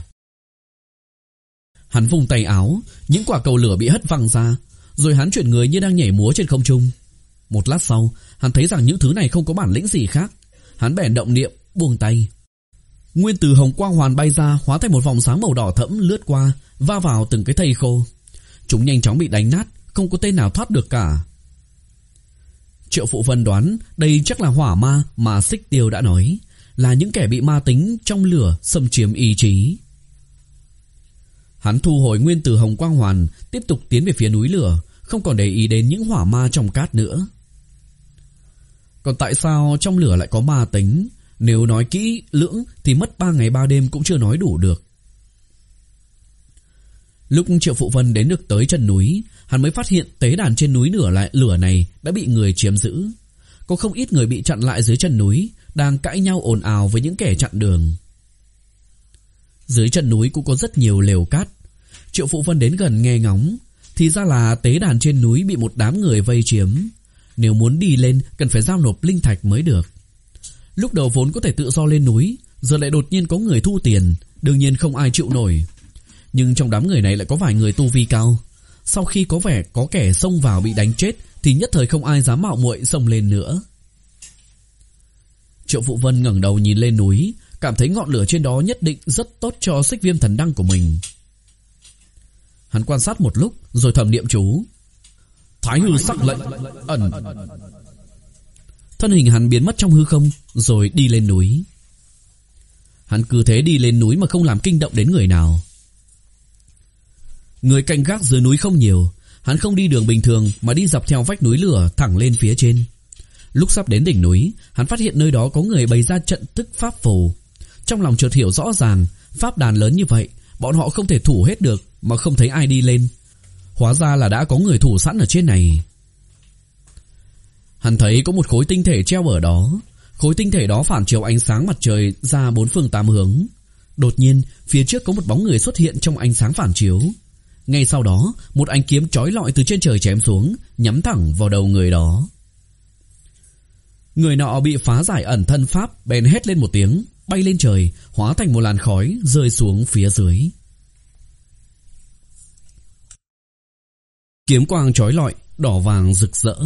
Hắn vung tay áo, những quả cầu lửa bị hất văng ra, rồi hắn chuyển người như đang nhảy múa trên không trung. Một lát sau, hắn thấy rằng những thứ này không có bản lĩnh gì khác. Hắn bèn động niệm, buông tay. Nguyên tử hồng quang hoàn bay ra, hóa thành một vòng sáng màu đỏ thẫm lướt qua, va vào từng cái thây khô. Chúng nhanh chóng bị đánh nát, không có tên nào thoát được cả. Triệu Phụ Vân đoán đây chắc là hỏa ma mà Xích Tiêu đã nói, là những kẻ bị ma tính trong lửa xâm chiếm ý chí. Hắn thu hồi nguyên tử hồng quang hoàn, tiếp tục tiến về phía núi lửa, không còn để ý đến những hỏa ma trong cát nữa. Còn tại sao trong lửa lại có ma tính? Nếu nói kỹ lưỡng thì mất ba ngày ba đêm cũng chưa nói đủ được. Lúc Triệu Phụ Vân đến được tới chân núi, hắn mới phát hiện tế đàn trên núi lửa lại lửa này đã bị người chiếm giữ. Có không ít người bị chặn lại dưới chân núi, đang cãi nhau ồn ào với những kẻ chặn đường. Dưới chân núi cũng có rất nhiều lều cát. Triệu Phụ Vân đến gần nghe ngóng, thì ra là tế đàn trên núi bị một đám người vây chiếm. Nếu muốn đi lên cần phải giao nộp linh thạch mới được. Lúc đầu vốn có thể tự do lên núi, giờ lại đột nhiên có người thu tiền, đương nhiên không ai chịu nổi. Nhưng trong đám người này lại có vài người tu vi cao. Sau khi có vẻ có kẻ xông vào bị đánh chết, thì nhất thời không ai dám mạo muội xông lên nữa. Triệu Phụ Vân ngẩng đầu nhìn lên núi, cảm thấy ngọn lửa trên đó nhất định rất tốt cho xích viêm thần đăng của mình. Hắn quan sát một lúc rồi thầm niệm chú. Thái hư sắc lệnh ẩn. Thân hình hắn biến mất trong hư không rồi đi lên núi. Hắn cứ thế đi lên núi mà không làm kinh động đến người nào. Người canh gác dưới núi không nhiều. Hắn không đi đường bình thường mà đi dọc theo vách núi lửa thẳng lên phía trên. Lúc sắp đến đỉnh núi, hắn phát hiện nơi đó có người bày ra trận thức pháp phù. Trong lòng chợt hiểu rõ ràng, pháp đàn lớn như vậy, bọn họ không thể thủ hết được mà không thấy ai đi lên. Hóa ra là đã có người thủ sẵn ở trên này. Hắn thấy có một khối tinh thể treo ở đó. Khối tinh thể đó phản chiếu ánh sáng mặt trời ra bốn phương tám hướng. Đột nhiên, phía trước có một bóng người xuất hiện trong ánh sáng phản chiếu. Ngay sau đó, một ánh kiếm chói lọi từ trên trời chém xuống, nhắm thẳng vào đầu người đó. Người nọ bị phá giải ẩn thân pháp, bèn hét lên một tiếng, bay lên trời, hóa thành một làn khói rơi xuống phía dưới. Kiếm quang chói lọi, đỏ vàng rực rỡ.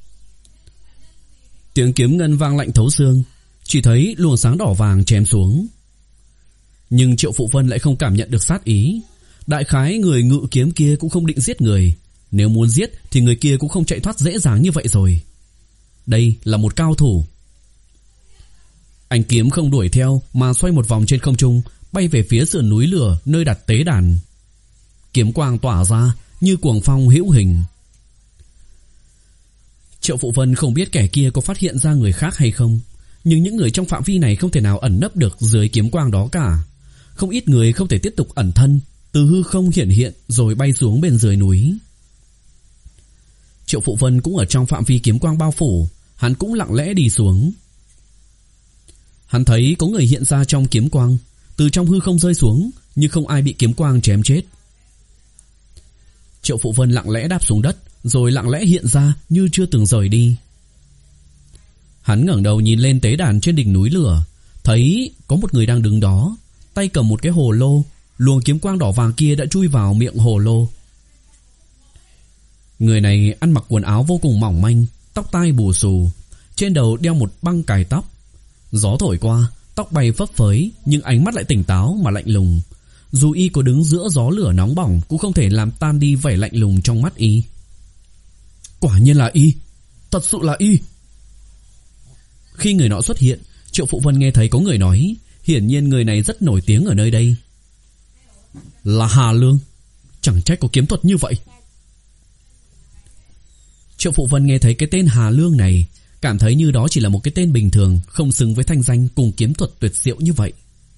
Tiếng kiếm ngân vang lạnh thấu xương, chỉ thấy luồng sáng đỏ vàng chém xuống. Nhưng Triệu Phụ Vân lại không cảm nhận được sát ý. Đại khái người ngự kiếm kia cũng không định giết người. Nếu muốn giết thì người kia cũng không chạy thoát dễ dàng như vậy rồi. Đây là một cao thủ. Ánh kiếm không đuổi theo mà xoay một vòng trên không trung, bay về phía sườn núi lửa nơi đặt tế đàn. Kiếm quang tỏa ra như cuồng phong hữu hình. Triệu Phụ Vân không biết kẻ kia có phát hiện ra người khác hay không, nhưng những người trong phạm vi này không thể nào ẩn nấp được dưới kiếm quang đó cả. Không ít người không thể tiếp tục ẩn thân, từ hư không hiện hiện rồi bay xuống bên dưới núi. Triệu Phụ Vân cũng ở trong phạm vi kiếm quang bao phủ, hắn cũng lặng lẽ đi xuống. Hắn thấy có người hiện ra trong kiếm quang, từ trong hư không rơi xuống, nhưng không ai bị kiếm quang chém chết. Triệu Phụ Vân lặng lẽ đáp xuống đất, rồi lặng lẽ hiện ra như chưa từng rời đi. Hắn ngẩng đầu nhìn lên tế đàn trên đỉnh núi lửa, thấy có một người đang đứng đó, tay cầm một cái hồ lô. Luồng kiếm quang đỏ vàng kia đã chui vào miệng hồ lô. Người này ăn mặc quần áo vô cùng mỏng manh, tóc tai bù xù, trên đầu đeo một băng cài tóc. Gió thổi qua, tóc bay phấp phới, nhưng ánh mắt lại tỉnh táo mà lạnh lùng. Dù y có đứng giữa gió lửa nóng bỏng cũng không thể làm tan đi vẻ lạnh lùng trong mắt y. Quả nhiên là y, thật sự là y. Khi người nọ xuất hiện, Triệu Phụ Vân nghe thấy có người nói, hiển nhiên người này rất nổi tiếng ở nơi đây. Là Hà Lương. Chẳng trách có kiếm thuật như vậy. Triệu Phụ Vân nghe thấy cái tên Hà Lương này, cảm thấy như đó chỉ là một cái tên bình thường, không xứng với thanh danh cùng kiếm thuật tuyệt diệu như vậy.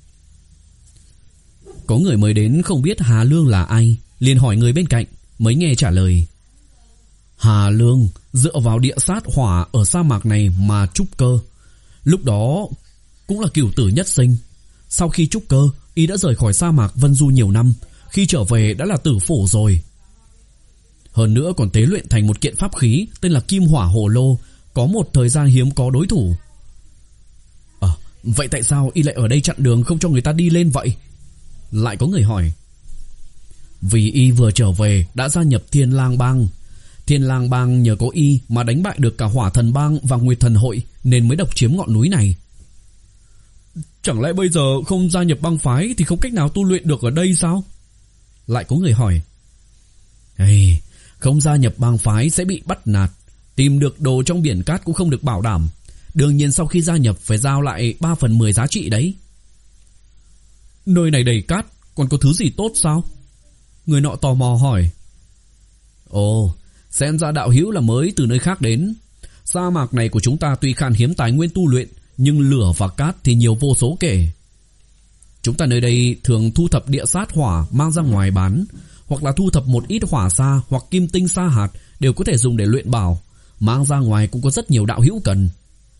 Có người mới đến không biết Hà Lương là ai, liền hỏi người bên cạnh, mới nghe trả lời. Hà Lương dựa vào địa sát hỏa ở sa mạc này mà trúc cơ. Lúc đó cũng là cửu tử nhất sinh. Sau khi trúc cơ, y đã rời khỏi sa mạc Vân Du nhiều năm, khi trở về đã là tử phủ rồi. Hơn nữa còn tế luyện thành một kiện pháp khí tên là Kim Hỏa Hồ Lô, có một thời gian hiếm có đối thủ. À, vậy tại sao y lại ở đây chặn đường không cho người ta đi lên vậy? Lại có người hỏi. Vì y vừa trở về đã gia nhập Thiên Lang Bang. Thiên Lang Bang nhờ có y mà đánh bại được cả Hỏa Thần Bang và Nguyệt Thần Hội, nên mới độc chiếm ngọn núi này. Chẳng lẽ bây giờ không gia nhập bang phái thì không cách nào tu luyện được ở đây sao? Lại có người hỏi. Hey, không gia nhập bang phái sẽ bị bắt nạt, tìm được đồ trong biển cát cũng không được bảo đảm. Đương nhiên sau khi gia nhập phải giao lại ba phần mười giá trị đấy. Nơi này đầy cát, còn có thứ gì tốt sao? Người nọ tò mò hỏi. Ồ, xem ra đạo hữu là mới từ nơi khác đến. Sa mạc này của chúng ta tuy khan hiếm tài nguyên tu luyện, nhưng lửa và cát thì nhiều vô số kể. Chúng ta nơi đây thường thu thập địa sát hỏa mang ra ngoài bán, hoặc là thu thập một ít hỏa sa hoặc kim tinh sa hạt đều có thể dùng để luyện bảo. Mang ra ngoài cũng có rất nhiều đạo hữu cần.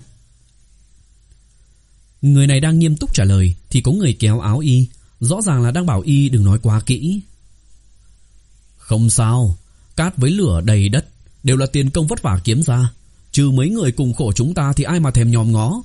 Người này đang nghiêm túc trả lời thì có người kéo áo y, rõ ràng là đang bảo y đừng nói quá kỹ. Không sao, cát với lửa đầy đất đều là tiền công vất vả kiếm ra, trừ mấy người cùng khổ chúng ta thì ai mà thèm nhòm ngó.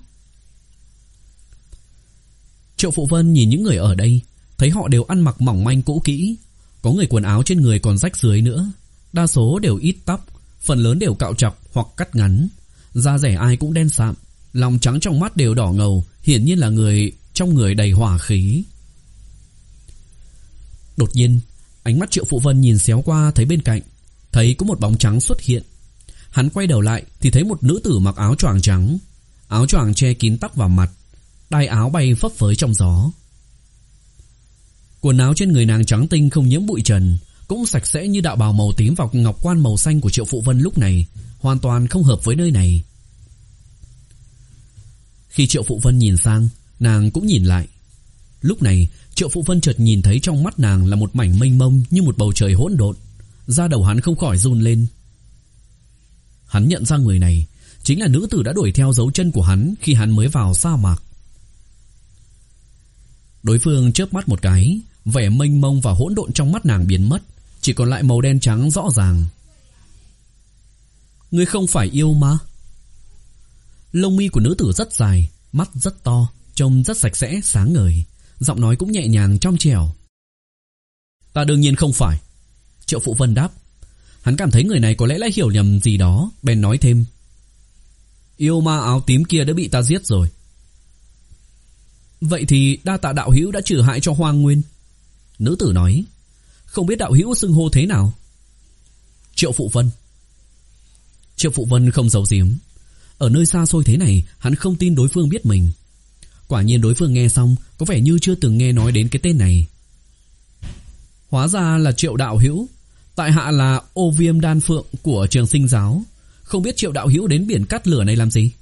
Triệu Phụ Vân nhìn những người ở đây, thấy họ đều ăn mặc mỏng manh cũ kỹ, có người quần áo trên người còn rách rưới nữa, đa số đều ít tóc, phần lớn đều cạo trọc hoặc cắt ngắn, da rẻ ai cũng đen sạm, lòng trắng trong mắt đều đỏ ngầu, hiển nhiên là người trong người đầy hỏa khí. Đột nhiên, Ánh mắt Triệu Phụ Vân nhìn xéo qua thấy bên cạnh, thấy có một bóng trắng xuất hiện. Hắn quay đầu lại thì thấy một nữ tử mặc áo choàng trắng, áo choàng che kín tóc và mặt, đai áo bay phấp phới trong gió. Quần áo trên người nàng trắng tinh không nhiễm bụi trần, cũng sạch sẽ như đạo bào màu tím và ngọc quan màu xanh của Triệu Phụ Vân lúc này, hoàn toàn không hợp với nơi này. Khi Triệu Phụ Vân nhìn sang, nàng cũng nhìn lại. Lúc này, Triệu Phụ Vân chợt nhìn thấy trong mắt nàng là một mảnh mênh mông như một bầu trời hỗn độn, da đầu hắn không khỏi run lên. Hắn nhận ra người này chính là nữ tử đã đuổi theo dấu chân của hắn khi hắn mới vào sa mạc. Đối phương chớp mắt một cái, vẻ mênh mông và hỗn độn trong mắt nàng biến mất, chỉ còn lại màu đen trắng rõ ràng. Ngươi không phải yêu mà? Lông mi của nữ tử rất dài, mắt rất to, trông rất sạch sẽ, sáng ngời, giọng nói cũng nhẹ nhàng trong trẻo. Ta đương nhiên không phải, Triệu Phụ Vân đáp. Hắn cảm thấy người này có lẽ đã hiểu nhầm gì đó, bèn nói thêm. Yêu ma áo tím kia đã bị ta giết rồi. Vậy thì đa tạ đạo hữu đã trừ hại cho Hoang Nguyên. Nữ tử nói. Không biết đạo hữu xưng hô thế nào? Triệu Phụ Vân. Triệu Phụ Vân không giấu giếm. Ở nơi xa xôi thế này, hắn không tin đối phương biết mình. Quả nhiên đối phương nghe xong có vẻ như chưa từng nghe nói đến cái tên này. Hóa ra là Triệu đạo hữu. Tại hạ là Ô Viêm Đan Phượng của Trường Sinh giáo. Không biết Triệu đạo hữu đến biển cát lửa này làm gì?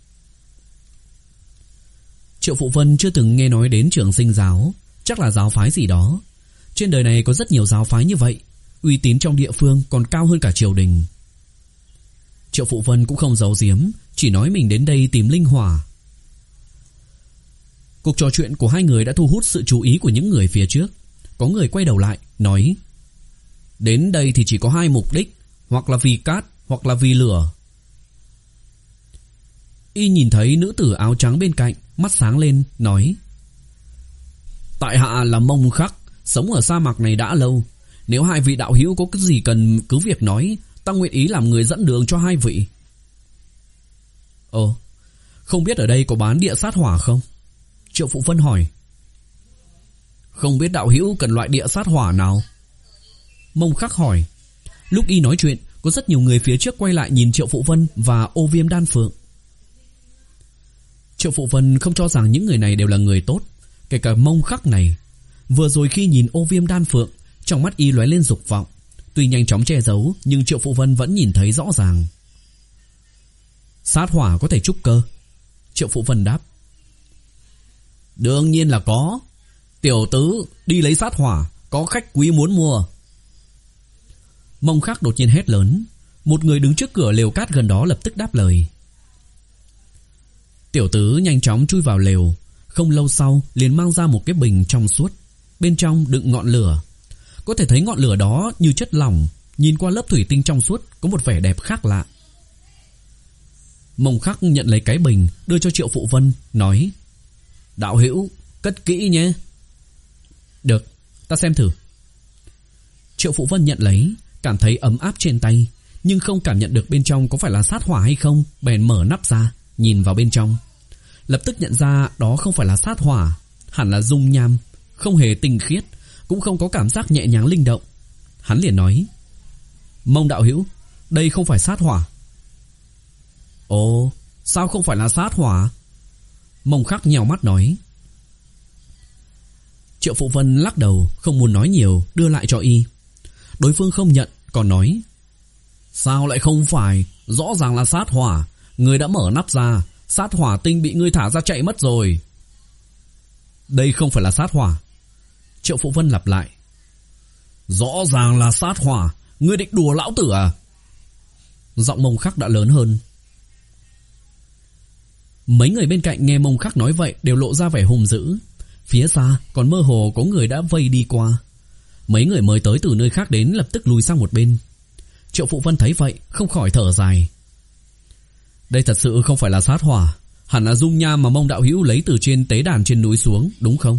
Triệu Phụ Vân chưa từng nghe nói đến Trường Sinh giáo, chắc là giáo phái gì đó. Trên đời này có rất nhiều giáo phái như vậy, uy tín trong địa phương còn cao hơn cả triều đình. Triệu Phụ Vân cũng không giấu giếm, chỉ nói mình đến đây tìm linh hỏa. Cuộc trò chuyện của hai người đã thu hút sự chú ý của những người phía trước. Có người quay đầu lại, nói: Đến đây thì chỉ có hai mục đích, hoặc là vì cát, hoặc là vì lửa. Y nhìn thấy nữ tử áo trắng bên cạnh, mắt sáng lên, nói: Tại hạ là Mông Khắc, sống ở sa mạc này đã lâu. Nếu hai vị đạo hữu có cái gì cần cứ việc nói, ta nguyện ý làm người dẫn đường cho hai vị. Ồ, không biết ở đây có bán địa sát hỏa không? Triệu Phụ Vân hỏi. Không biết đạo hữu cần loại địa sát hỏa nào? Mông Khắc hỏi. Lúc y nói chuyện, có rất nhiều người phía trước quay lại nhìn Triệu Phụ Vân và Ô Viêm Đan Phượng. Triệu Phụ Vân không cho rằng những người này đều là người tốt, kể cả Mông Khắc này. Vừa rồi khi nhìn Ô Viêm Đan Phượng, trong mắt y lóe lên dục vọng. Tuy nhanh chóng che giấu, nhưng Triệu Phụ Vân vẫn nhìn thấy rõ ràng. Sát hỏa có thể trúc cơ? Triệu Phụ Vân đáp. Đương nhiên là có. Tiểu tứ, đi lấy sát hỏa, có khách quý muốn mua. Mông Khắc đột nhiên hét lớn. Một người đứng trước cửa lều cát gần đó lập tức đáp lời. Tiểu tứ nhanh chóng chui vào lều. Không lâu sau liền mang ra một cái bình trong suốt, bên trong đựng ngọn lửa. Có thể thấy ngọn lửa đó như chất lỏng, nhìn qua lớp thủy tinh trong suốt có một vẻ đẹp khác lạ. Mông Khắc nhận lấy cái bình, đưa cho Triệu Phụ Vân, nói: Đạo hữu, cất kỹ nhé. Được, ta xem thử. Triệu Phụ Vân nhận lấy, cảm thấy ấm áp trên tay, nhưng không cảm nhận được bên trong có phải là sát hỏa hay không, bèn mở nắp ra, nhìn vào bên trong. Lập tức nhận ra đó không phải là sát hỏa, hẳn là dung nham, không hề tinh khiết, cũng không có cảm giác nhẹ nhàng linh động. Hắn liền nói: Mông đạo hữu, đây không phải sát hỏa. Ồ, sao không phải là sát hỏa? Mông Khắc nhèo mắt nói. Triệu Phụ Vân lắc đầu, không muốn nói nhiều, đưa lại cho y. Đối phương không nhận, còn nói: Sao lại không phải? Rõ ràng là sát hỏa. Ngươi đã mở nắp ra, sát hỏa tinh bị ngươi thả ra chạy mất rồi. Đây không phải là sát hỏa. Triệu Phụ Vân lặp lại. Rõ ràng là sát hỏa. Ngươi định đùa lão tử à? Giọng Mông Khắc đã lớn hơn. Mấy người bên cạnh nghe Mông Khắc nói vậy đều lộ ra vẻ hung dữ. Phía xa còn mơ hồ có người đã vây đi qua. Mấy người mới tới từ nơi khác đến lập tức lùi sang một bên. Triệu Phụ Vân thấy vậy không khỏi thở dài. Đây thật sự không phải là sát hỏa, hẳn là dung nham mà Mông đạo hữu lấy từ trên tế đàn trên núi xuống, đúng không?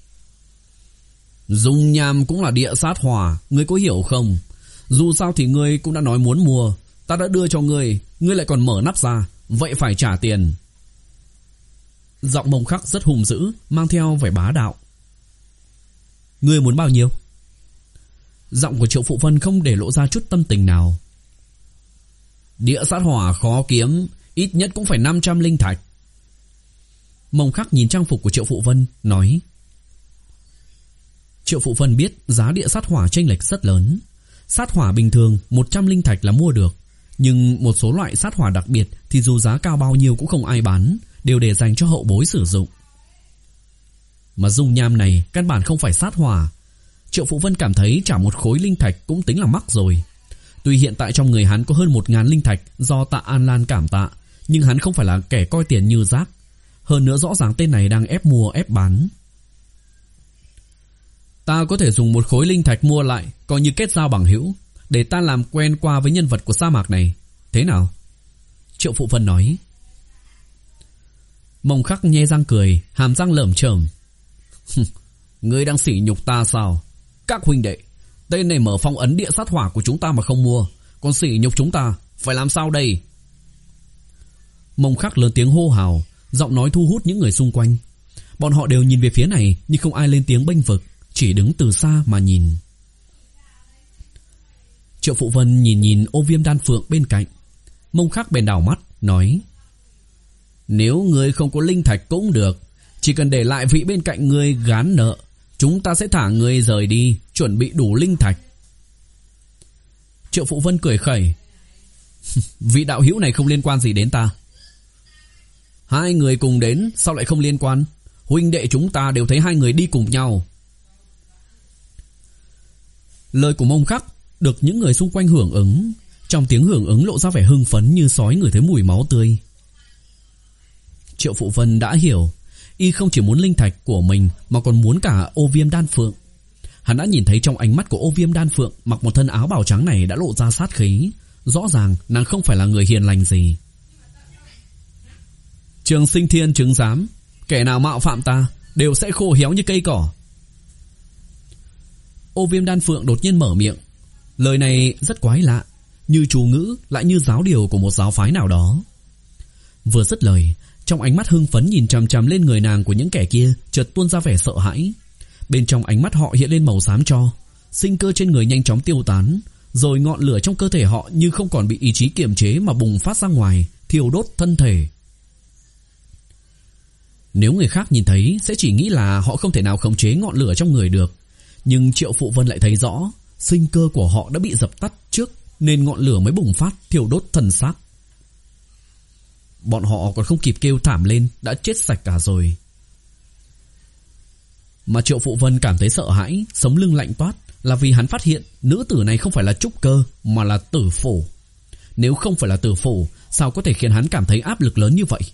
Dung nham cũng là địa sát hỏa, ngươi có hiểu không? Dù sao thì ngươi cũng đã nói muốn mua, ta đã đưa cho ngươi, ngươi lại còn mở nắp ra, vậy phải trả tiền. Giọng Mông Khắc rất hung dữ, mang theo vẻ bá đạo. Ngươi muốn bao nhiêu? Giọng của Triệu Phụ Vân không để lộ ra chút tâm tình nào. Địa sát hỏa khó kiếm, ít nhất cũng phải năm trăm linh thạch. Mông Khắc nhìn trang phục của Triệu Phụ Vân, nói. Triệu Phụ Vân biết giá địa sát hỏa chênh lệch rất lớn. Sát hỏa bình thường một trăm linh thạch là mua được, nhưng một số loại sát hỏa đặc biệt thì dù giá cao bao nhiêu cũng không ai bán, đều để dành cho hậu bối sử dụng. Mà dung nham này căn bản không phải sát hỏa. Triệu Phụ Vân cảm thấy trả một khối linh thạch cũng tính là mắc rồi. Tuy hiện tại trong người hắn có hơn một ngàn linh thạch do Tạ An Lan cảm tạ, nhưng hắn không phải là kẻ coi tiền như rác. Hơn nữa rõ ràng tên này đang ép mua ép bán. Ta có thể dùng một khối linh thạch mua lại, coi như kết giao bằng hữu, để ta làm quen qua với nhân vật của sa mạc này. Thế nào? Triệu Phụ Vân nói. Mông Khắc nhe răng cười, hàm răng lởm chởm. Ngươi đang sỉ nhục ta sao? Các huynh đệ, tên này mở phong ấn địa sát hỏa của chúng ta mà không mua, còn sỉ nhục chúng ta, phải làm sao đây? Mông Khắc lớn tiếng hô hào, giọng nói thu hút những người xung quanh. Bọn họ đều nhìn về phía này, nhưng không ai lên tiếng bênh vực, chỉ đứng từ xa mà nhìn. Triệu Phụ Vân nhìn nhìn ô viêm đan phượng bên cạnh. Mông Khắc bèn đảo mắt, nói. Nếu ngươi không có linh thạch cũng được, chỉ cần để lại vị bên cạnh ngươi gán nợ, chúng ta sẽ thả ngươi rời đi, chuẩn bị đủ linh thạch. Triệu Phụ Vân cười khẩy. Vị đạo hữu này không liên quan gì đến ta. Hai người cùng đến, sao lại không liên quan? Huynh đệ chúng ta đều thấy hai người đi cùng nhau. Lời của Mông Khắc được những người xung quanh hưởng ứng. Trong tiếng hưởng ứng lộ ra vẻ hưng phấn như sói ngửi thấy mùi máu tươi. Triệu Phụ Vân đã hiểu, y không chỉ muốn linh thạch của mình mà còn muốn cả ô viêm đan phượng. Hắn đã nhìn thấy trong ánh mắt của ô viêm đan phượng mặc một thân áo bào trắng này đã lộ ra sát khí. Rõ ràng nàng không phải là người hiền lành gì. Trường Sinh Thiên chứng giám, kẻ nào mạo phạm ta đều sẽ khô héo như cây cỏ. Ô viêm đan phượng đột nhiên mở miệng. Lời này rất quái lạ, như chú ngữ lại như giáo điều của một giáo phái nào đó. Vừa dứt lời, trong ánh mắt hưng phấn nhìn chằm chằm lên người nàng của những kẻ kia chợt tuôn ra vẻ sợ hãi. Bên trong ánh mắt họ hiện lên màu xám tro, sinh cơ trên người nhanh chóng tiêu tán, rồi ngọn lửa trong cơ thể họ như không còn bị ý chí kiềm chế mà bùng phát ra ngoài, thiêu đốt thân thể. Nếu người khác nhìn thấy sẽ chỉ nghĩ là họ không thể nào khống chế ngọn lửa trong người được, nhưng Triệu Phụ Vân lại thấy rõ, sinh cơ của họ đã bị dập tắt trước nên ngọn lửa mới bùng phát thiêu đốt thân xác. Bọn họ còn không kịp kêu thảm lên đã chết sạch cả rồi. Mà Triệu Phụ Vân cảm thấy sợ hãi, sống lưng lạnh toát là vì hắn phát hiện nữ tử này không phải là trúc cơ mà là tử phủ. Nếu không phải là tử phủ, sao có thể khiến hắn cảm thấy áp lực lớn như vậy?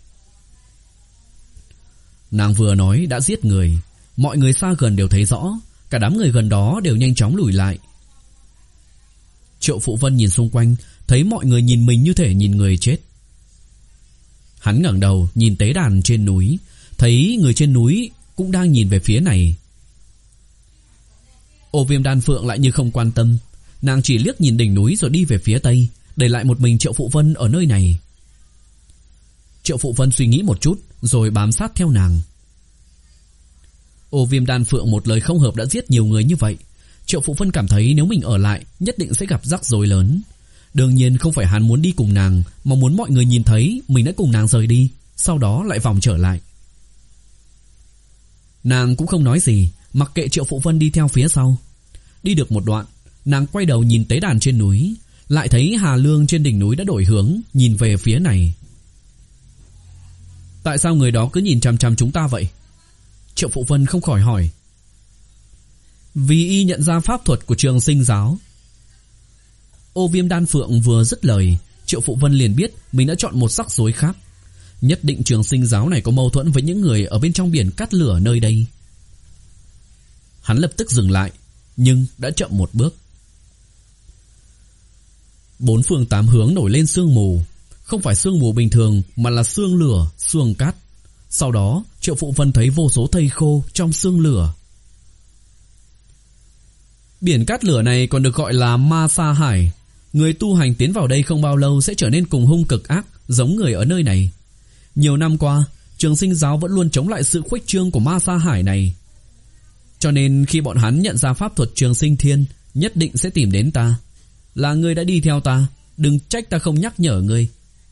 Nàng vừa nói đã giết người, mọi người xa gần đều thấy rõ, cả đám người gần đó đều nhanh chóng lùi lại. Triệu Phụ Vân nhìn xung quanh, thấy mọi người nhìn mình như thể nhìn người chết. Hắn ngẩng đầu nhìn tế đàn trên núi, thấy người trên núi cũng đang nhìn về phía này. Ô viêm đan phượng lại như không quan tâm, nàng chỉ liếc nhìn đỉnh núi rồi đi về phía tây, để lại một mình Triệu Phụ Vân ở nơi này. Triệu Phụ Vân suy nghĩ một chút rồi bám sát theo nàng. Ô viêm đan phượng một lời không hợp đã giết nhiều người như vậy. Triệu Phụ Vân cảm thấy nếu mình ở lại nhất định sẽ gặp rắc rối lớn. Đương nhiên không phải hắn muốn đi cùng nàng, mà muốn mọi người nhìn thấy mình đã cùng nàng rời đi, sau đó lại vòng trở lại. Nàng cũng không nói gì, mặc kệ Triệu Phụ Vân đi theo phía sau. Đi được một đoạn, nàng quay đầu nhìn tế đàn trên núi, lại thấy Hà Lương trên đỉnh núi đã đổi hướng, nhìn về phía này. Tại sao người đó cứ nhìn chằm chằm chúng ta vậy? Triệu Phụ Vân không khỏi hỏi. Vì y nhận ra pháp thuật của Trường Sinh giáo. Ô viêm đan phượng vừa dứt lời, Triệu Phụ Vân liền biết mình đã chọn một rắc rối khác. Nhất định Trường Sinh giáo này có mâu thuẫn với những người ở bên trong biển cát lửa nơi đây. Hắn lập tức dừng lại, nhưng đã chậm một bước. Bốn phương tám hướng nổi lên sương mù, không phải sương mù bình thường mà là sương lửa, sương cát. Sau đó Triệu Phụ Vân thấy vô số thây khô trong sương lửa. Biển cát lửa này còn được gọi là Ma Sa Hải. Người tu hành tiến vào đây không bao lâu sẽ trở nên cùng hung cực ác, giống người ở nơi này. Nhiều năm qua, Trường Sinh giáo vẫn luôn chống lại sự khuếch trương của Ma Sa Hải này. Cho nên khi bọn hắn nhận ra pháp thuật Trường Sinh Thiên, nhất định sẽ tìm đến ta. Là ngươi đã đi theo ta, đừng trách ta không nhắc nhở ngươi.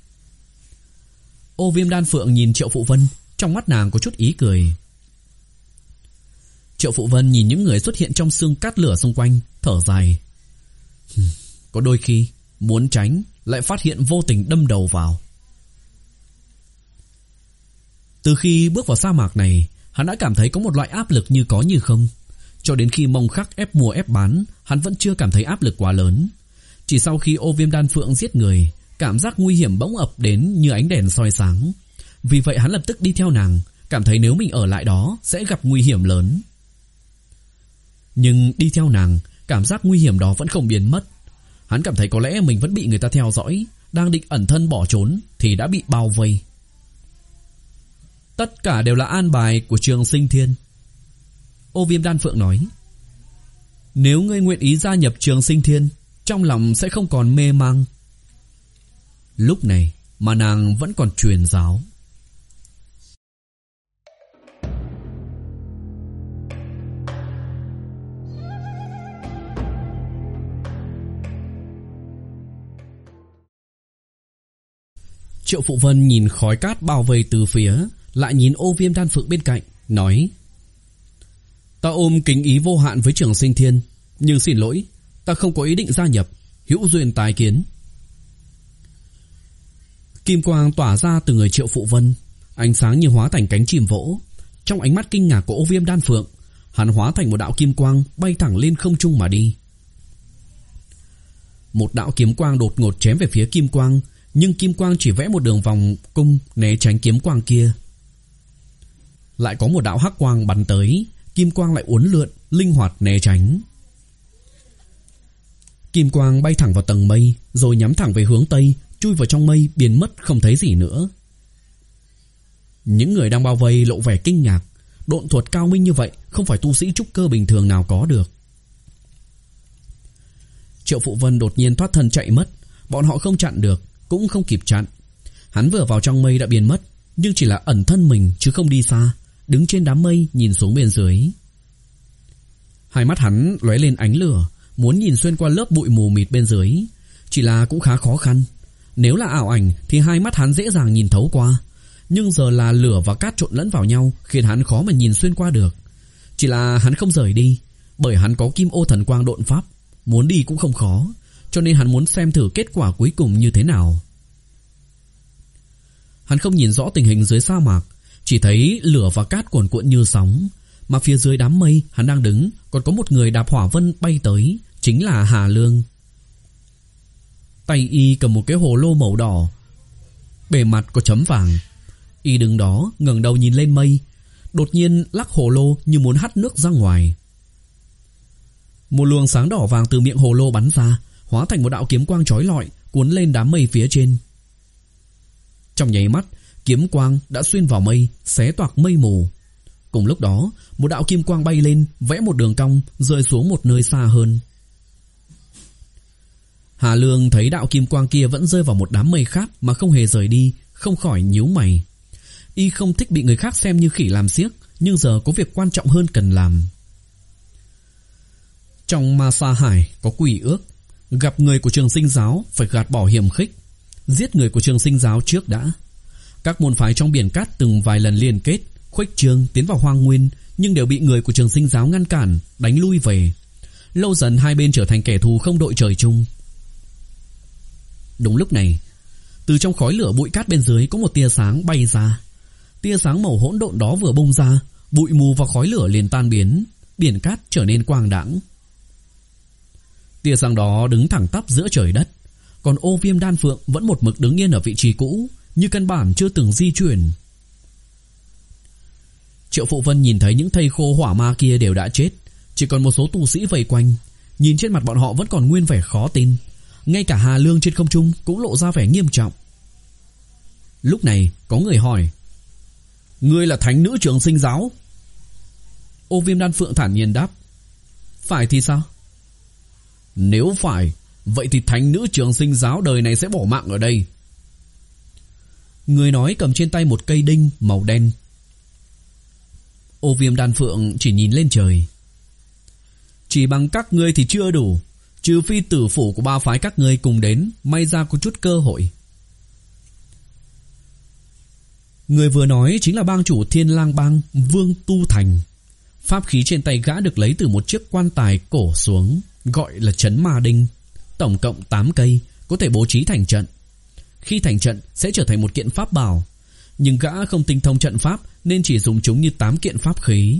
Ô Viêm Đan Phượng nhìn Triệu Phụ Vân, trong mắt nàng có chút ý cười. Triệu Phụ Vân nhìn những người xuất hiện trong sương cát lửa xung quanh, thở dài. Có đôi khi muốn tránh lại phát hiện vô tình đâm đầu vào. Từ khi bước vào sa mạc này, hắn đã cảm thấy có một loại áp lực như có như không. Cho đến khi Mông Khắc ép mua ép bán, hắn vẫn chưa cảm thấy áp lực quá lớn. Chỉ sau khi Ô Viêm Đan Phượng giết người, cảm giác nguy hiểm bỗng ập đến như ánh đèn soi sáng. Vì vậy hắn lập tức đi theo nàng, cảm thấy nếu mình ở lại đó sẽ gặp nguy hiểm lớn. Nhưng đi theo nàng, cảm giác nguy hiểm đó vẫn không biến mất. Hắn cảm thấy có lẽ mình vẫn bị người ta theo dõi, đang định ẩn thân bỏ trốn thì đã bị bao vây. Tất cả đều là an bài của Trường Sinh Thiên. Ô Viêm Đan Phượng nói, nếu ngươi nguyện ý gia nhập Trường Sinh Thiên, trong lòng sẽ không còn mê mang. Lúc này mà nàng vẫn còn truyền giáo. Triệu Phụ Vân nhìn khói cát bao vây từ phía, lại nhìn Ô Viêm Đan Phượng bên cạnh, nói, ta ôm kính ý vô hạn với Trường Sinh Thiên, nhưng xin lỗi, ta không có ý định gia nhập, hữu duyên tái kiến. Kim quang tỏa ra từ người Triệu Phụ Vân, ánh sáng như hóa thành cánh chim vỗ. Trong ánh mắt kinh ngạc của Ô Viêm Đan Phượng, hắn hóa thành một đạo kim quang bay thẳng lên không trung mà đi. Một đạo kiếm quang đột ngột chém về phía kim quang, nhưng kim quang chỉ vẽ một đường vòng cung né tránh kiếm quang kia. Lại có một đạo hắc quang bắn tới, kim quang lại uốn lượn, linh hoạt né tránh. Kim quang bay thẳng vào tầng mây, rồi nhắm thẳng về hướng tây, chui vào trong mây biến mất không thấy gì nữa. Những người đang bao vây lộ vẻ kinh ngạc, độn thuật cao minh như vậy không phải tu sĩ trúc cơ bình thường nào có được. Triệu Phụ Vân đột nhiên thoát thân chạy mất, bọn họ không chặn được, cũng không kịp chặn. Hắn vừa vào trong mây đã biến mất, nhưng chỉ là ẩn thân mình chứ không đi xa, đứng trên đám mây nhìn xuống bên dưới. Hai mắt hắn lóe lên ánh lửa, muốn nhìn xuyên qua lớp bụi mù mịt bên dưới, chỉ là cũng khá khó khăn. Nếu là ảo ảnh thì hai mắt hắn dễ dàng nhìn thấu qua, nhưng giờ là lửa và cát trộn lẫn vào nhau khiến hắn khó mà nhìn xuyên qua được. Chỉ là hắn không rời đi, bởi hắn có Kim Ô Thần Quang độn pháp, muốn đi cũng không khó, cho nên hắn muốn xem thử kết quả cuối cùng như thế nào. Hắn không nhìn rõ tình hình dưới sa mạc, chỉ thấy lửa và cát cuồn cuộn như sóng, mà phía dưới đám mây hắn đang đứng còn có một người đạp hỏa vân bay tới, chính là Hà Lương. Tay y cầm một cái hồ lô màu đỏ, bề mặt có chấm vàng. Y đứng đó ngẩng đầu nhìn lên mây, đột nhiên lắc hồ lô như muốn hắt nước ra ngoài. Một luồng sáng đỏ vàng từ miệng hồ lô bắn ra, hóa thành một đạo kiếm quang chói lọi cuốn lên đám mây phía trên. Trong nháy mắt, kiếm quang đã xuyên vào mây, xé toạc mây mù. Cùng lúc đó, một đạo kim quang bay lên, vẽ một đường cong rơi xuống một nơi xa hơn. Hà Lương thấy đạo kim quang kia vẫn rơi vào một đám mây khác mà không hề rời đi, không khỏi nhíu mày. Y không thích bị người khác xem như khỉ làm xiếc, nhưng giờ có việc quan trọng hơn cần làm. Trong Ma Sa Hải có quy ước, gặp người của Trường Sinh Giáo phải gạt bỏ hiềm khích, giết người của Trường Sinh Giáo trước đã. Các môn phái trong biển cát từng vài lần liên kết, khuếch trương tiến vào Hoang Nguyên, nhưng đều bị người của Trường Sinh Giáo ngăn cản, đánh lui về. Lâu dần hai bên trở thành kẻ thù không đội trời chung. Đúng lúc này, từ trong khói lửa bụi cát bên dưới có một tia sáng bay ra. Tia sáng màu hỗn độn đó vừa bung ra, bụi mù và khói lửa liền tan biến, biển cát trở nên quang đãng. Tia sáng đó đứng thẳng tắp giữa trời đất, còn Ô Viêm Đan Phượng vẫn một mực đứng yên ở vị trí cũ, như căn bản chưa từng di chuyển. Triệu Phụ Vân nhìn thấy những thây khô hỏa ma kia đều đã chết, chỉ còn một số tu sĩ vây quanh, nhìn trên mặt bọn họ vẫn còn nguyên vẻ khó tin. Ngay cả Hà Lương trên không trung cũng lộ ra vẻ nghiêm trọng. Lúc này có người hỏi: "Ngươi là thánh nữ Trường Sinh Giáo?" Ô Viêm Đan Phượng thản nhiên đáp: "Phải thì sao?" "Nếu phải, vậy thì thánh nữ Trường Sinh Giáo đời này sẽ bỏ mạng ở đây." Người nói cầm trên tay một cây đinh màu đen. Ô Viêm Đan Phượng chỉ nhìn lên trời. Chỉ bằng các ngươi thì chưa đủ, trừ phi tử phủ của ba phái các ngươi cùng đến, may ra có chút cơ hội. Người vừa nói chính là bang chủ Thiên Lang Bang Vương Tu Thành. Pháp khí trên tay gã được lấy từ một chiếc quan tài cổ xuống, gọi là Trấn Ma Đinh. Tổng cộng tám cây, có thể bố trí thành trận. Khi thành trận sẽ trở thành một kiện pháp bảo, nhưng gã không tinh thông trận pháp nên chỉ dùng chúng như tám kiện pháp khí.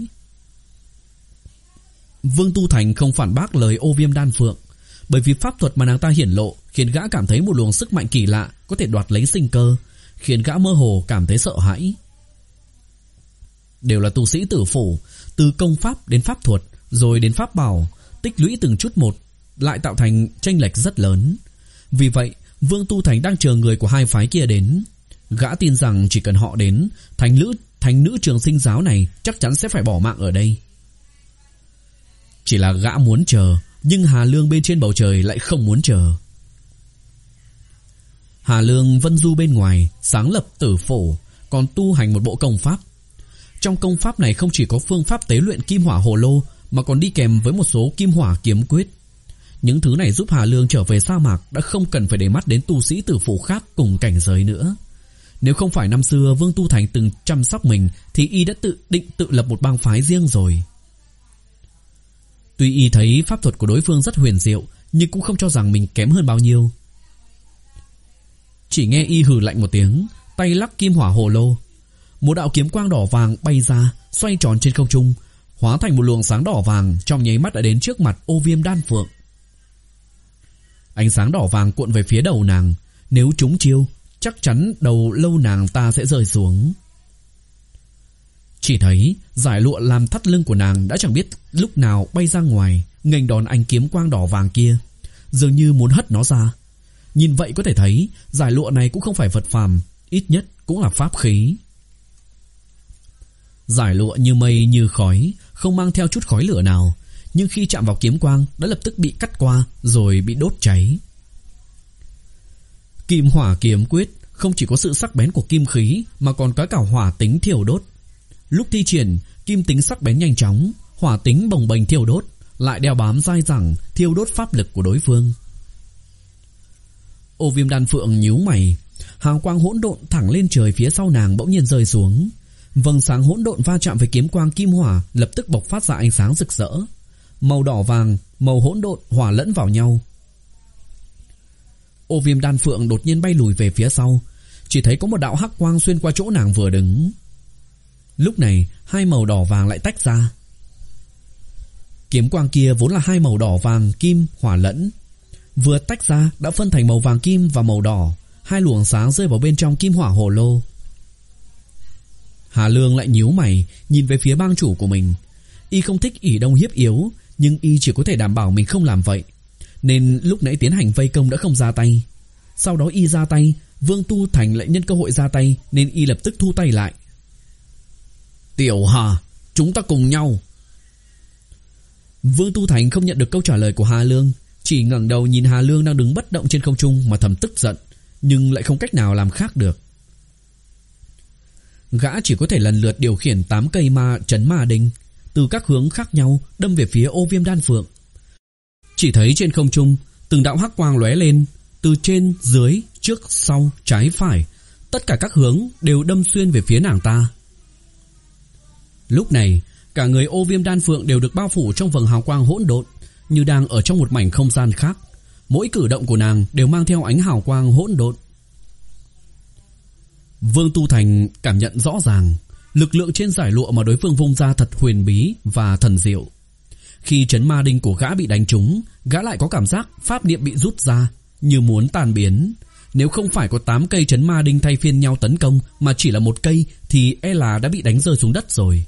Vương Tu Thành không phản bác lời Ô Viêm Đan Phượng, bởi vì pháp thuật mà nàng ta hiển lộ khiến gã cảm thấy một luồng sức mạnh kỳ lạ có thể đoạt lấy sinh cơ, khiến gã mơ hồ cảm thấy sợ hãi. Đều là tu sĩ tử phủ, từ công pháp đến pháp thuật rồi đến pháp bảo, tích lũy từng chút một lại tạo thành chênh lệch rất lớn. Vì vậy Vương Tu Thành đang chờ người của hai phái kia đến. Gã tin rằng chỉ cần họ đến, thánh nữ, thánh nữ trường sinh giáo này chắc chắn sẽ phải bỏ mạng ở đây. Chỉ là gã muốn chờ, nhưng Hà Lương bên trên bầu trời lại không muốn chờ. Hà Lương vân du bên ngoài, sáng lập tử phủ, còn tu hành một bộ công pháp. Trong công pháp này không chỉ có phương pháp tế luyện kim hỏa hồ lô, mà còn đi kèm với một số kim hỏa kiếm quyết. Những thứ này giúp Hà Lương trở về sa mạc đã không cần phải để mắt đến tu sĩ tử phủ khác cùng cảnh giới nữa. Nếu không phải năm xưa Vương Tu Thành từng chăm sóc mình thì y đã tự định tự lập một bang phái riêng rồi. Tuy y thấy pháp thuật của đối phương rất huyền diệu, nhưng cũng không cho rằng mình kém hơn bao nhiêu. Chỉ nghe y hừ lạnh một tiếng, tay lắc kim hỏa hồ lô. Một đạo kiếm quang đỏ vàng bay ra, xoay tròn trên không trung, hóa thành một luồng sáng đỏ vàng, trong nháy mắt đã đến trước mặt Ô Viêm Đan Phượng. Ánh sáng đỏ vàng cuộn về phía đầu nàng, nếu trúng chiêu, chắc chắn đầu lâu nàng ta sẽ rơi xuống. Chỉ thấy giải lụa làm thắt lưng của nàng đã chẳng biết lúc nào bay ra ngoài, nghênh đón ánh kiếm quang đỏ vàng kia, dường như muốn hất nó ra. Nhìn vậy có thể thấy giải lụa này cũng không phải vật phàm, ít nhất cũng là pháp khí. Giải lụa như mây như khói, không mang theo chút khói lửa nào, nhưng khi chạm vào kiếm quang đã lập tức bị cắt qua rồi bị đốt cháy. Kim hỏa kiếm quyết không chỉ có sự sắc bén của kim khí mà còn có cả hỏa tính thiêu đốt. Lúc thi triển, kim tính sắc bén nhanh chóng, hỏa tính bồng bềnh thiêu đốt, lại đeo bám dai dẳng thiêu đốt pháp lực của đối phương. Ô Viêm Đan Phượng nhíu mày, hào quang hỗn độn thẳng lên trời phía sau nàng bỗng nhiên rơi xuống. Vầng sáng hỗn độn va chạm với kiếm quang kim hỏa, lập tức bộc phát ra ánh sáng rực rỡ. Màu đỏ vàng, màu hỗn độn hòa lẫn vào nhau. Ô Viêm Đan Phượng đột nhiên bay lùi về phía sau, chỉ thấy có một đạo hắc quang xuyên qua chỗ nàng vừa đứng. Lúc này hai màu đỏ vàng lại tách ra. Kiếm quang kia vốn là hai màu đỏ vàng kim hòa lẫn, vừa tách ra đã phân thành màu vàng kim và màu đỏ, hai luồng sáng rơi vào bên trong kim hỏa hồ lô. Hà Lương lại nhíu mày nhìn về phía bang chủ của mình. Y không thích ỷ đông hiếp yếu, nhưng y chỉ có thể đảm bảo mình không làm vậy, nên lúc nãy tiến hành vây công đã không ra tay. Sau đó y ra tay, Vương Tu Thành lại nhân cơ hội ra tay, nên y lập tức thu tay lại. Tiểu Hà, chúng ta cùng nhau. Vương Tu Thành không nhận được câu trả lời của Hà Lương, chỉ ngẩng đầu nhìn Hà Lương đang đứng bất động trên không trung mà thầm tức giận, nhưng lại không cách nào làm khác được. Gã chỉ có thể lần lượt điều khiển tám cây ma trấn ma đinh từ các hướng khác nhau đâm về phía Ô Viêm Đan Phượng. Chỉ thấy trên không trung từng đạo hắc quang lóe lên, từ trên dưới, trước sau, trái phải, tất cả các hướng đều đâm xuyên về phía nàng ta. Lúc này cả người Ô Viêm Đan Phượng đều được bao phủ trong vầng hào quang hỗn độn, như đang ở trong một mảnh không gian khác. Mỗi cử động của nàng đều mang theo ánh hào quang hỗn độn. Vương Tu Thành cảm nhận rõ ràng lực lượng trên giải lụa mà đối phương vung ra thật huyền bí và thần diệu. Khi trấn ma đinh của gã bị đánh trúng, gã lại có cảm giác pháp niệm bị rút ra, như muốn tan biến. Nếu không phải có tám cây trấn ma đinh thay phiên nhau tấn công, mà chỉ là một cây, thì e là đã bị đánh rơi xuống đất rồi.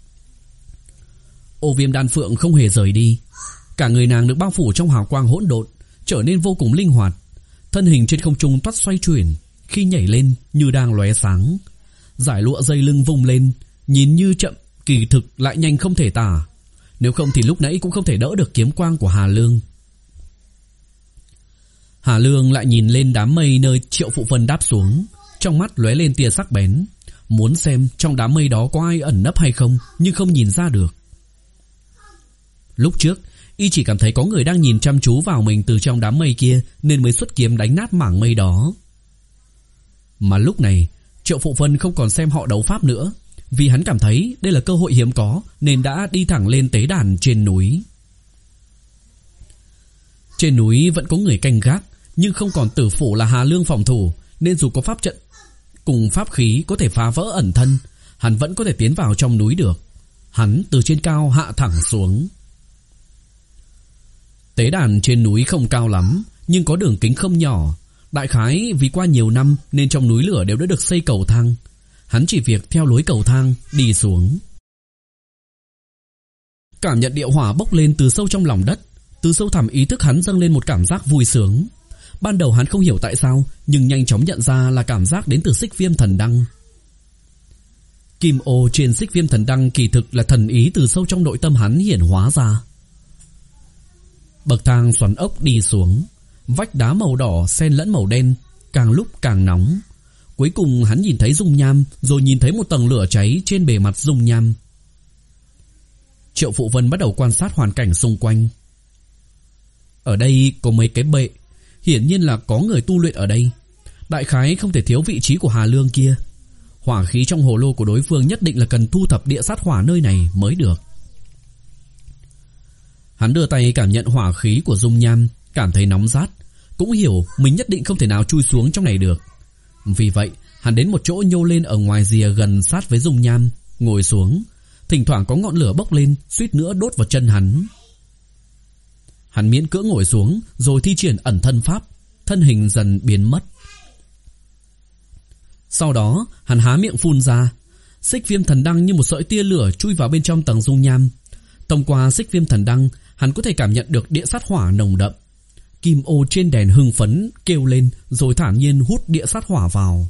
Ô Viêm Đan Phượng không hề rời đi. Cả người nàng được bao phủ trong hào quang hỗn độn, trở nên vô cùng linh hoạt. Thân hình trên không trung toát xoay chuyển, khi nhảy lên như đang lóe sáng. Giải lụa dây lưng vùng lên, nhìn như chậm, kỳ thực lại nhanh không thể tả. Nếu không thì lúc nãy cũng không thể đỡ được kiếm quang của Hà Lương. Hà Lương lại nhìn lên đám mây nơi Triệu Phụ Vân đáp xuống, trong mắt lóe lên tia sắc bén, muốn xem trong đám mây đó có ai ẩn nấp hay không, nhưng không nhìn ra được. Lúc trước Y chỉ cảm thấy có người đang nhìn chăm chú vào mình từ trong đám mây kia, nên mới xuất kiếm đánh nát mảng mây đó. Mà lúc này Triệu Phụ Vân không còn xem họ đấu pháp nữa, vì hắn cảm thấy đây là cơ hội hiếm có, nên đã đi thẳng lên tế đàn trên núi. Trên núi vẫn có người canh gác, nhưng không còn tử phủ là Hà Lương phòng thủ, nên dù có pháp trận cùng pháp khí có thể phá vỡ ẩn thân, hắn vẫn có thể tiến vào trong núi được. Hắn từ trên cao hạ thẳng xuống. Tế đàn trên núi không cao lắm, nhưng có đường kính không nhỏ. Đại khái vì qua nhiều năm nên trong núi lửa đều đã được xây cầu thang. Hắn chỉ việc theo lối cầu thang đi xuống. Cảm nhận địa hỏa bốc lên từ sâu trong lòng đất. Từ sâu thẳm ý thức hắn dâng lên một cảm giác vui sướng. Ban đầu hắn không hiểu tại sao, nhưng nhanh chóng nhận ra là cảm giác đến từ xích viêm thần đăng. Kim ô trên xích viêm thần đăng kỳ thực là thần ý từ sâu trong nội tâm hắn hiển hóa ra. Bậc thang xoắn ốc đi xuống. Vách đá màu đỏ xen lẫn màu đen, càng lúc càng nóng. Cuối cùng hắn nhìn thấy dung nham, rồi nhìn thấy một tầng lửa cháy trên bề mặt dung nham. Triệu Phụ Vân bắt đầu quan sát hoàn cảnh xung quanh. Ở đây có mấy cái bệ, hiển nhiên là có người tu luyện ở đây. Đại khái không thể thiếu vị trí của Hà Lương kia. Hỏa khí trong hồ lô của đối phương nhất định là cần thu thập địa sát hỏa nơi này mới được. Hắn đưa tay cảm nhận hỏa khí của dung nham, cảm thấy nóng rát, cũng hiểu mình nhất định không thể nào chui xuống trong này được. Vì vậy hắn đến một chỗ nhô lên ở ngoài rìa gần sát với dung nham, ngồi xuống. Thỉnh thoảng có ngọn lửa bốc lên, suýt nữa đốt vào chân hắn. Hắn miễn cưỡng ngồi xuống, rồi thi triển ẩn thân pháp, thân hình dần biến mất. Sau đó hắn há miệng phun ra. Xích viêm thần đăng như một sợi tia lửa chui vào bên trong tầng dung nham. Thông qua xích viêm thần đăng, hắn có thể cảm nhận được địa sát hỏa nồng đậm. Kim ô trên đèn hưng phấn kêu lên, rồi thản nhiên hút địa sát hỏa vào.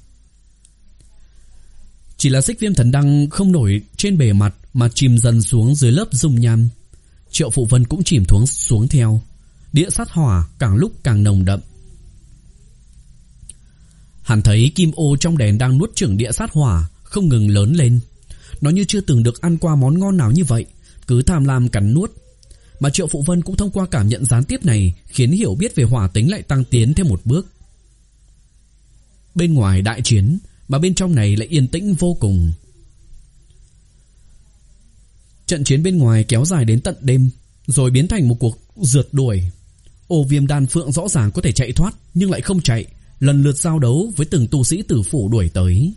Chỉ là xích viêm thần đăng không nổi trên bề mặt, mà chìm dần xuống dưới lớp dung nham. Triệu Phụ Vân cũng chìm xuống xuống theo. Địa sát hỏa càng lúc càng nồng đậm. Hắn thấy kim ô trong đèn đang nuốt chửng địa sát hỏa, không ngừng lớn lên. Nó như chưa từng được ăn qua món ngon nào như vậy, cứ tham lam cắn nuốt. Mà Triệu Phụ Vân cũng thông qua cảm nhận gián tiếp này khiến hiểu biết về hỏa tính lại tăng tiến thêm một bước. Bên ngoài đại chiến, mà bên trong này lại yên tĩnh vô cùng. Trận chiến bên ngoài kéo dài đến tận đêm, rồi biến thành một cuộc rượt đuổi. Ô Viêm Đan Phượng rõ ràng có thể chạy thoát, nhưng lại không chạy, lần lượt giao đấu với từng tu sĩ tử phủ đuổi tới.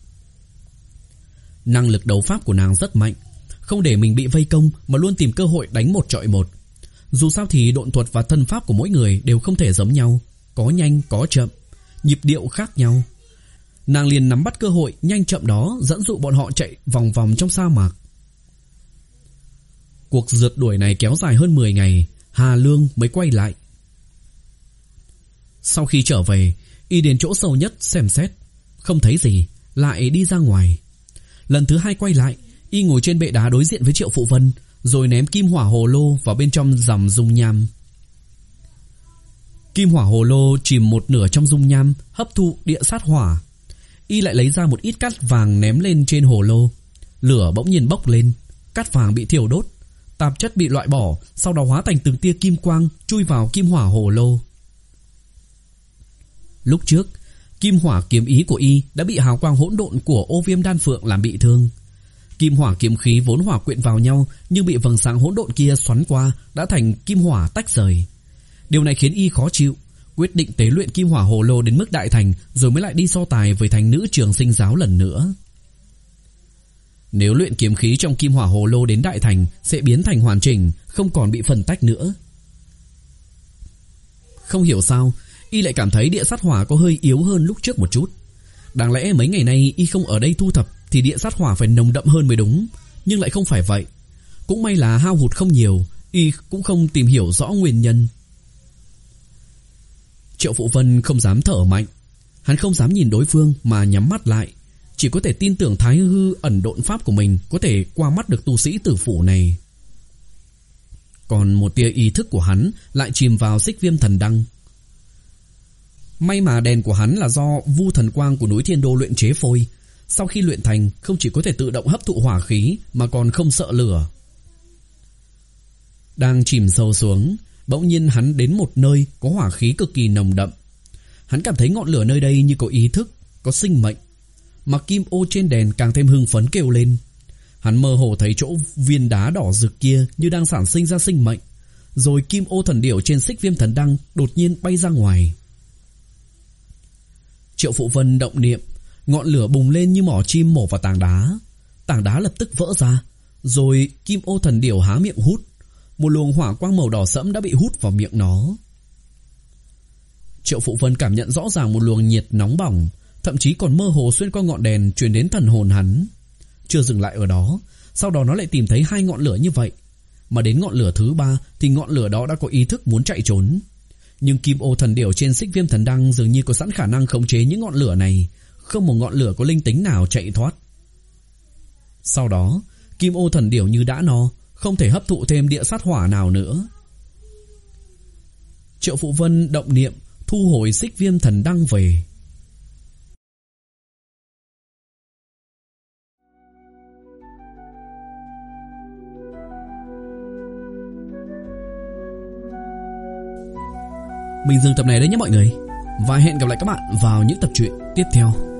Năng lực đấu pháp của nàng rất mạnh, không để mình bị vây công mà luôn tìm cơ hội đánh một trọi một. Dù sao thì độn thuật và thân pháp của mỗi người đều không thể giống nhau, có nhanh có chậm, nhịp điệu khác nhau. Nàng liền nắm bắt cơ hội nhanh chậm đó, dẫn dụ bọn họ chạy vòng vòng trong sa mạc. Cuộc rượt đuổi này kéo dài hơn mười ngày, Hà Lương mới quay lại. Sau khi trở về, y đến chỗ sâu nhất xem xét, không thấy gì, lại đi ra ngoài. Lần thứ hai quay lại, y ngồi trên bệ đá đối diện với Triệu Phụ Vân, rồi ném kim hỏa hồ lô vào bên trong dòng dung nham. Kim hỏa hồ lô chìm một nửa trong dung nham, hấp thụ địa sát hỏa. Y lại lấy ra một ít cát vàng ném lên trên hồ lô. Lửa bỗng nhiên bốc lên, cát vàng bị thiêu đốt, tạp chất bị loại bỏ, sau đó hóa thành từng tia kim quang chui vào kim hỏa hồ lô. Lúc trước, kim hỏa kiếm ý của y đã bị hào quang hỗn độn của Ô Viêm Đan Phượng làm bị thương. Kim hỏa kiếm khí vốn hòa quyện vào nhau, nhưng bị vầng sáng hỗn độn kia xoắn qua, đã thành kim hỏa tách rời. Điều này khiến y khó chịu, quyết định tế luyện kim hỏa hồ lô đến mức đại thành, rồi mới lại đi so tài với thành nữ trường sinh giáo lần nữa. Nếu luyện kiếm khí trong kim hỏa hồ lô đến đại thành, sẽ biến thành hoàn chỉnh, không còn bị phân tách nữa. Không hiểu sao, y lại cảm thấy địa sát hỏa có hơi yếu hơn lúc trước một chút. Đáng lẽ mấy ngày nay y không ở đây thu thập thì địa sát hỏa phải nồng đậm hơn mới đúng, nhưng lại không phải vậy. Cũng may là hao hụt không nhiều, y cũng không tìm hiểu rõ nguyên nhân. Triệu Phụ Vân không dám thở mạnh, hắn không dám nhìn đối phương mà nhắm mắt lại, chỉ có thể tin tưởng thái hư ẩn độn pháp của mình có thể qua mắt được tu sĩ tử phủ này. Còn một tia ý thức của hắn lại chìm vào xích viêm thần đăng. May mà đèn của hắn là do vu thần quang của núi Thiên Đô luyện chế phôi. Sau khi luyện thành, không chỉ có thể tự động hấp thụ hỏa khí mà còn không sợ lửa. Đang chìm sâu xuống, bỗng nhiên hắn đến một nơi có hỏa khí cực kỳ nồng đậm. Hắn cảm thấy ngọn lửa nơi đây như có ý thức, có sinh mệnh. Mà kim ô trên đèn càng thêm hưng phấn kêu lên. Hắn mơ hồ thấy chỗ viên đá đỏ rực kia như đang sản sinh ra sinh mệnh. Rồi kim ô thần điểu trên xích viêm thần đăng đột nhiên bay ra ngoài. Triệu Phụ Vân động niệm, ngọn lửa bùng lên như mỏ chim mổ vào tảng đá. Tảng đá lập tức vỡ ra. Rồi kim ô thần điểu há miệng hút. Một luồng hỏa quang màu đỏ sẫm đã bị hút vào miệng nó. Triệu Phụ Vân cảm nhận rõ ràng một luồng nhiệt nóng bỏng, thậm chí còn mơ hồ xuyên qua ngọn đèn truyền đến thần hồn hắn. Chưa dừng lại ở đó, sau đó nó lại tìm thấy hai ngọn lửa như vậy. Mà đến ngọn lửa thứ ba thì ngọn lửa đó đã có ý thức muốn chạy trốn. Nhưng kim ô thần điểu trên xích viêm thần đăng dường như có sẵn khả năng khống chế những ngọn lửa này. Không một ngọn lửa có linh tính nào chạy thoát. Sau đó, kim ô thần điểu như đã no, không thể hấp thụ thêm địa sát hỏa nào nữa. Triệu Phụ Vân động niệm, thu hồi xích viêm thần đăng về. Mình dừng tập này đấy nhé mọi người. Và hẹn gặp lại các bạn vào những tập truyện tiếp theo.